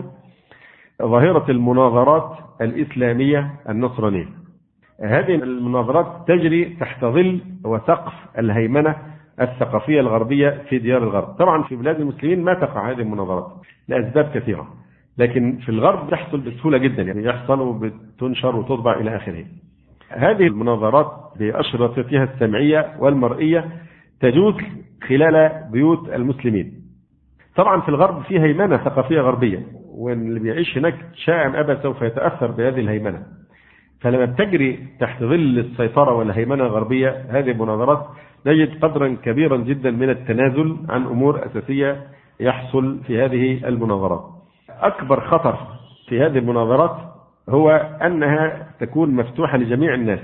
ظاهرة المناظرات الإسلامية النصرانية. هذه المناظرات تجري تحت ظل وسقف الهيمنة الثقافية الغربية في ديار الغرب. طبعا في بلاد المسلمين ما تقع هذه المناظرات لأسباب كثيرة، لكن في الغرب تحصل بسهولة جدا، يعني يحصل وبتنشر وتطبع إلى آخره. هذه المناظرات بأشرطتها السمعية والمرئية تجوز خلال بيوت المسلمين. طبعا في الغرب فيها هيمنة ثقافية غربية، واللي بيعيش هناك شاء أم أبى سوف يتأثر بهذه الهيمنة. فلما بتجري تحت ظل السيطرة والهيمنة الغربية هذه المناظرات نجد قدرا كبيرا جدا من التنازل عن أمور أساسية يحصل في هذه المناظرات. أكبر خطر في هذه المناظرات هو أنها تكون مفتوحة لجميع الناس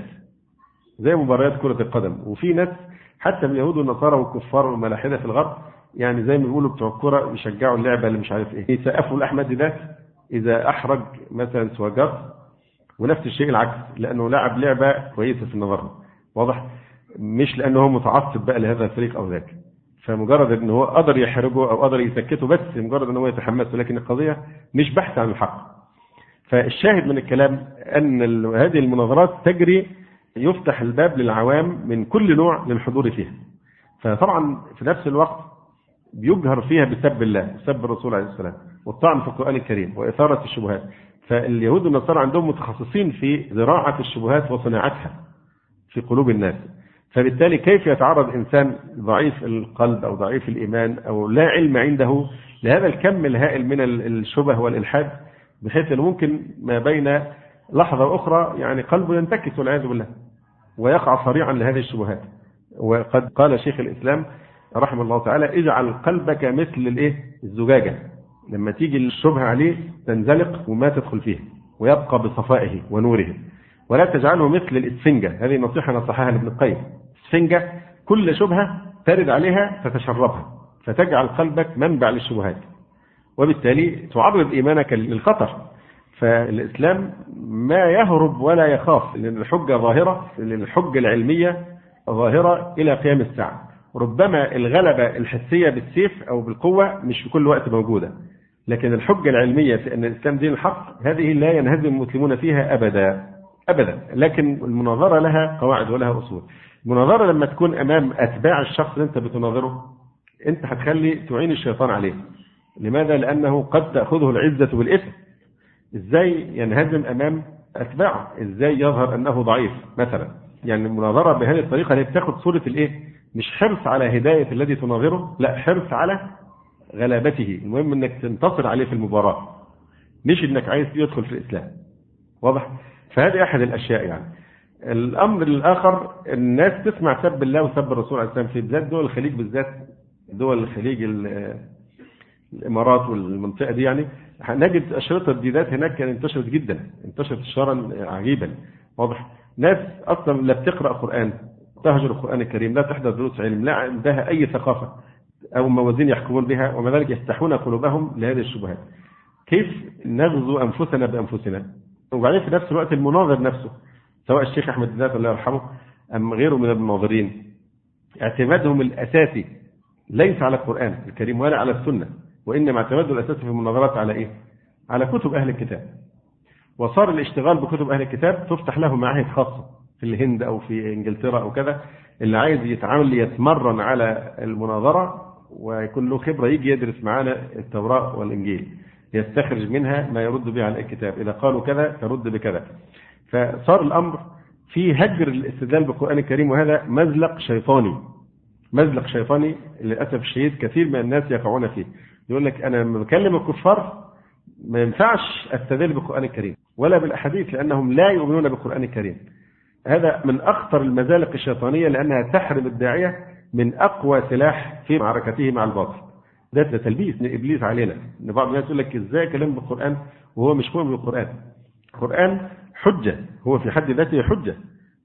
زي مباريات كرة القدم، وفي ناس حتى من اليهود والنصارى والكفار والملاحدة في الغرب يعني زي ما بيقولوا بتوع الكرة يشجعوا اللعبة اللي مش عارف ايه، يسقفوا الأحمد ذات إذا أحرج مثلا سواجر، ونفس الشيء العكس لأنه لعب لعبة كويسة في النظر، واضح؟ مش لأنه هو متعصب بقى لهذا الفريق أو ذاك، فمجرد أنه هو قدر يحرجه أو قدر يسكته بس مجرد أنه هو يتحمس، لكن القضية مش بحث عن الحق. فالشاهد من الكلام أن هذه المناظرات تجري يفتح الباب للعوام من كل نوع للحضور فيها. فطبعا في نفس الوقت بيجهر فيها بسب الله وسب الرسول عليه السلام والطعن في القرآن الكريم وإثارة الشبهات. فاليهود والنصارى عندهم متخصصين في زراعة الشبهات وصناعتها في قلوب الناس. فبالتالي كيف يتعرض إنسان ضعيف القلب أو ضعيف الإيمان أو لا علم عنده لهذا الكم الهائل من الشبه والإلحاد، بحيث أنه ممكن ما بين لحظة وأخرى يعني قلبه ينتكس والعياذ بالله ويقع صريعا لهذه الشبهات. وقد قال شيخ الإسلام رحمه الله تعالى: اجعل قلبك مثل الزجاجة، لما تيجي الشبهة عليه تنزلق وما تدخل فيه ويبقى بصفائه ونوره، ولا تجعله مثل الإسفنجة. هذه نصيحة نصحها لابن القيم. الإسفنجة كل شبهة ترد عليها تتشربها فتجعل قلبك منبع للشبهات، وبالتالي تعرض إيمانك للخطر. فالإسلام ما يهرب ولا يخاف، لأن الحجة ظاهرة، لأن الحجة العلمية ظاهرة إلى قيام الساعة. ربما الغلبة الحسية بالسيف أو بالقوة مش في كل وقت موجودة، لكن الحجة العلمية في أن الإسلام دين الحق هذه لا ينهزم المسلمون فيها أبدا أبدا. لكن المناظرة لها قواعد ولها أصول. المناظرة لما تكون أمام أتباع الشخص اللي أنت بتناظره، أنت هتخلي تعين الشيطان عليه. لماذا؟ لأنه قد تأخذه العزة بالإثم. إزاي ينهزم أمام أتباعه؟ إزاي يظهر أنه ضعيف مثلا؟ يعني المناظرة بهذه الطريقة اللي بتاخد صورة مش حرص على هداية الذي تناظره، لا، حرص على غلبته. المهم أنك تنتصر عليه في المباراة، مش أنك عايز يدخل في الإسلام. واضح؟ فهذه أحد الأشياء. يعني الأمر الآخر، الناس تسمع سب الله وسب الرسول عليه السلام في بلاد دول الخليج، بالذات دول الخليج الإمارات والمنطقة دي. يعني نجد أشرطة الديدات هناك كانت انتشرت جدا، انتشرت انتشارا عجيبا. واضح؟ ناس أصلا لا بتقرأ قرآن، تهجر القرآن الكريم، لا تحضر دروس علم، لا عندها أي ثقافة أو موازين يحكمون بها، ومع ذلك يفتحون قلوبهم لهذه الشبهات. كيف نغزو أنفسنا بأنفسنا؟ وبعدين في نفس الوقت المناظر نفسه، سواء الشيخ أحمد الذات الله يرحمه أم غيره من المناظرين، اعتمادهم الأساسي ليس على القرآن الكريم ولا على السنة، وإنما اعتمادهم الأساسي في المناظرات على على كتب أهل الكتاب. وصار الاشتغال بكتب أهل الكتاب تفتح له معاهد خاصة في الهند أو في إنجلترا أو كذا. اللي عايز يتعامل يتمرن على المناظرة ويكون له خبرة يجي يدرس معانا التوراة والإنجيل، يستخرج منها ما يرد به على الكتاب. إذا قالوا كذا ترد بكذا. فصار الأمر في هجر الاستدلال بالقرآن الكريم، وهذا مزلق شيطاني، مزلق شيطاني للأسف الشديد كثير من الناس يقعون فيه. يقول لك أنا لما بكلم الكفار ما ينفعش استدل بالقرآن الكريم ولا بالأحاديث لأنهم لا يؤمنون بالقرآن الكريم. هذا من أخطر المزالق الشيطانية، لأنها تحرم الداعية من أقوى سلاح في معركته مع الباطل. ده تلبيس من إبليس علينا، إن بعض الناس يقول لك إزاي كلام بالقرآن وهو مش مؤمن بالقرآن. القرآن حجة، هو في حد ذاته حجة،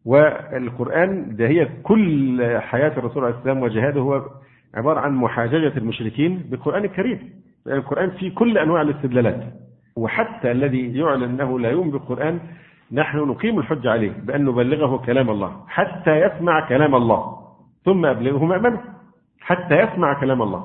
والقرآن ده هي كل حياة الرسول عليه السلام وجهاده، هو عبارة عن محاججة المشركين بالقرآن الكريم. القرآن فيه كل أنواع الاستدلالات، وحتى الذي يعلن أنه لا يؤمن بالقرآن نحن نقيم الحجة عليه بأن نبلغه كلام الله حتى يسمع كلام الله، ثم أبلغه مأمنه حتى يسمع كلام الله.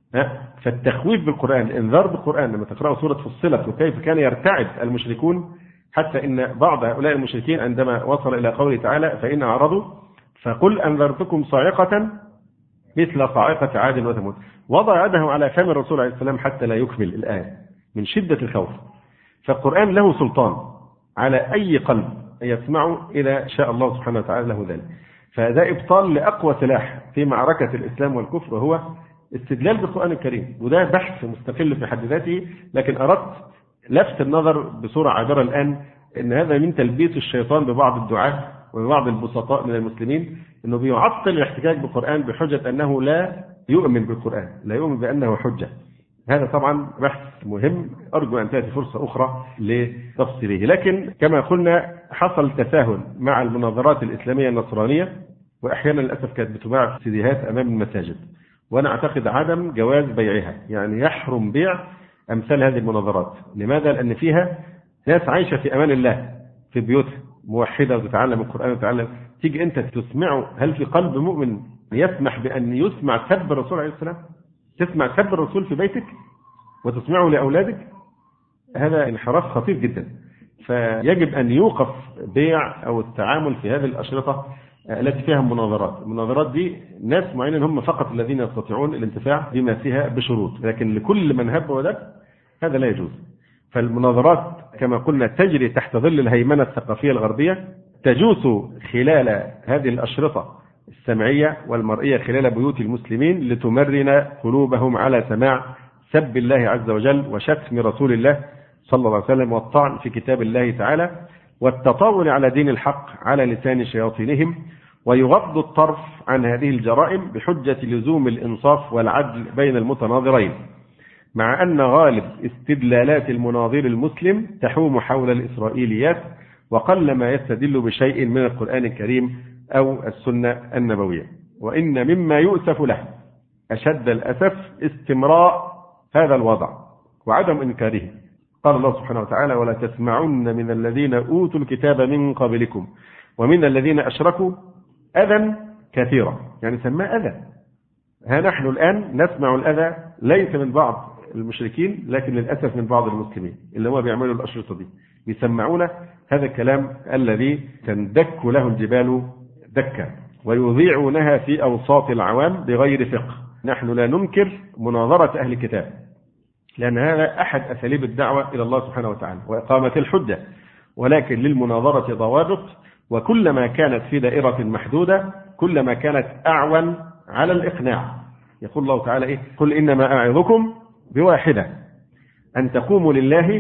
فالتخويف بالقرآن، الإنذار بالقرآن، لما تقرأ سورة فصلت وكيف كان يرتعد المشركون، حتى إن بعض هؤلاء المشركين عندما وصل إلى قوله تعالى فإن أعرضوا فقل أنذرتكم صاعقة مثل صاعقة عاد وثمود، وضع يده على فم الرسول عليه السلام حتى لا يكمل الآية من شدة الخوف. فالقرآن له سلطان على أي قلب يسمعه إلى شاء الله سبحانه وتعالى له ذلك. فهذا إبطال لأقوى سلاح في معركة الإسلام والكفر، وهو استدلال بالقرآن الكريم. وده بحث مستقل في حد ذاته، لكن أردت لفت النظر بصورة عابرة الآن أن هذا من تلبيس الشيطان ببعض الدعاة وبعض البسطاء من المسلمين، أنه بيعطل الاحتجاج بالقرآن بحجة أنه لا يؤمن بالقرآن، لا يؤمن بأنه حجة. هذا طبعا بحث مهم، أرجو أن تأتي فرصة أخرى لتفصيله. لكن كما قلنا حصل تساهل مع المناظرات الإسلامية النصرانية، وأحيانا للأسف كانت بتباع سيديهات أمام المساجد، وأنا أعتقد عدم جواز بيعها، يعني يحرم بيع أمثال هذه المناظرات. لماذا؟ لأن فيها ناس عايشة في أمان الله في بيوتها موحدة وتتعلم القرآن وتتعلم، تيجي أنت تسمعه. هل في قلب مؤمن يسمح بأن يسمع سب الرسول عليه السلام؟ تسمع سب الرسول في بيتك وتسمعه لأولادك؟ هذا انحراف خطير جدا. فيجب أن يوقف بيع أو التعامل في هذه الأشرطة التي فيها مناظرات. المناظرات دي ناس معينين هم فقط الذين يستطيعون الانتفاع بما فيها بشروط، لكن لكل من هب ودك هذا لا يجوز. فالمناظرات كما قلنا تجري تحت ظل الهيمنة الثقافية الغربية، تجوس خلال هذه الأشرطة السمعية والمرئية خلال بيوت المسلمين لتمرن قلوبهم على سماع سب الله عز وجل وشتم رسول الله صلى الله عليه وسلم والطعن في كتاب الله تعالى والتطاول على دين الحق على لسان شياطينهم، ويغض الطرف عن هذه الجرائم بحجة لزوم الإنصاف والعدل بين المتناظرين، مع أن غالب استدلالات المناظر المسلم تحوم حول الإسرائيليات وقل ما يستدل بشيء من القرآن الكريم أو السنة النبوية. وإن مما يؤسف له أشد الأسف استمراء هذا الوضع وعدم إنكاره. قال الله سبحانه وتعالى: ولا تسمعن من الذين أوتوا الكتاب من قبلكم ومن الذين أشركوا أذى كثيرا. يعني سماه أذى. ها نحن الآن نسمع الأذى ليس من بعض المشركين لكن للأسف من بعض المسلمين اللي هم بيعملوا الأشرطة دي، بيسمعون هذا الكلام الذي تندك له الجبال دكا ويذيعونها في أوساط العوام بغير فقه. نحن لا ننكر مناظرة أهل الكتاب، لأن هذا أحد أساليب الدعوة إلى الله سبحانه وتعالى وإقامة الحجة، ولكن للمناظرة ضوابط، وكلما كانت في دائرة محدودة كلما كانت أعون على الإقناع. يقول الله تعالى إيه؟ قل إنما أعظكم بواحدة أن تقوموا لله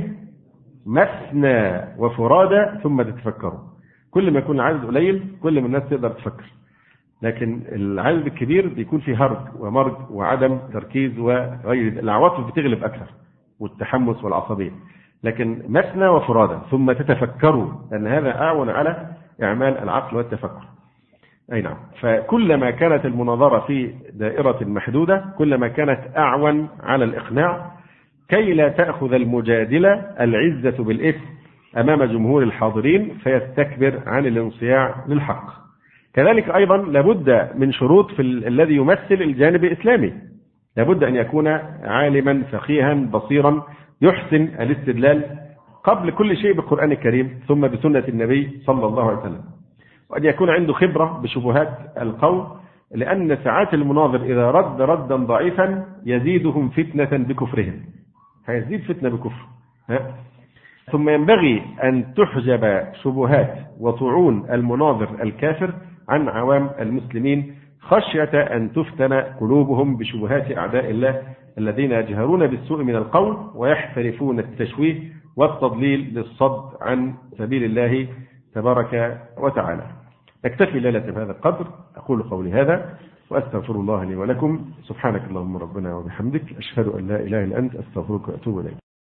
مثنى وفرادى ثم تتفكروا. كل ما يكون العدد قليل كل ما الناس تقدر تفكر، لكن العدد الكبير بيكون فيه هرج ومرج وعدم تركيز وغير، العواطف بتغلب أكثر والتحمس والعصبية. لكن مثنى وفرادى ثم تتفكروا، لأن هذا أعون على إعمال العقل والتفكر. أي نعم. فكلما كانت المناظرة في دائرة محدودة كلما كانت أعون على الإقناع، كي لا تأخذ المجادلة العزة بالإثم أمام جمهور الحاضرين فيستكبر عن الانصياع للحق. كذلك أيضا لابد من شروط في الذي يمثل الجانب الإسلامي، لابد أن يكون عالما فقيها بصيرا يحسن الاستدلال قبل كل شيء بالقرآن الكريم ثم بسنة النبي صلى الله عليه وسلم، وأن يكون عنده خبرة بشبهات القول، لأن ساعات المناظر إذا رد ردا ضعيفا يزيدهم فتنة بكفرهم، هيزيد فتنة بكفر. ثم ينبغي أن تحجب شبهات وطعون المناظر الكافر عن عوام المسلمين خشية أن تفتن قلوبهم بشبهات أعداء الله الذين يجهرون بالسوء من القول ويحترفون التشويه والتضليل للصد عن سبيل الله تبارك وتعالى. أكتفي ليلة بهذا القدر، أقول قولي هذا وأستغفر الله لي ولكم. سبحانك اللهم ربنا وبحمدك، أشهد أن لا إله إلا أنت، أستغفرك وأتوب إليك.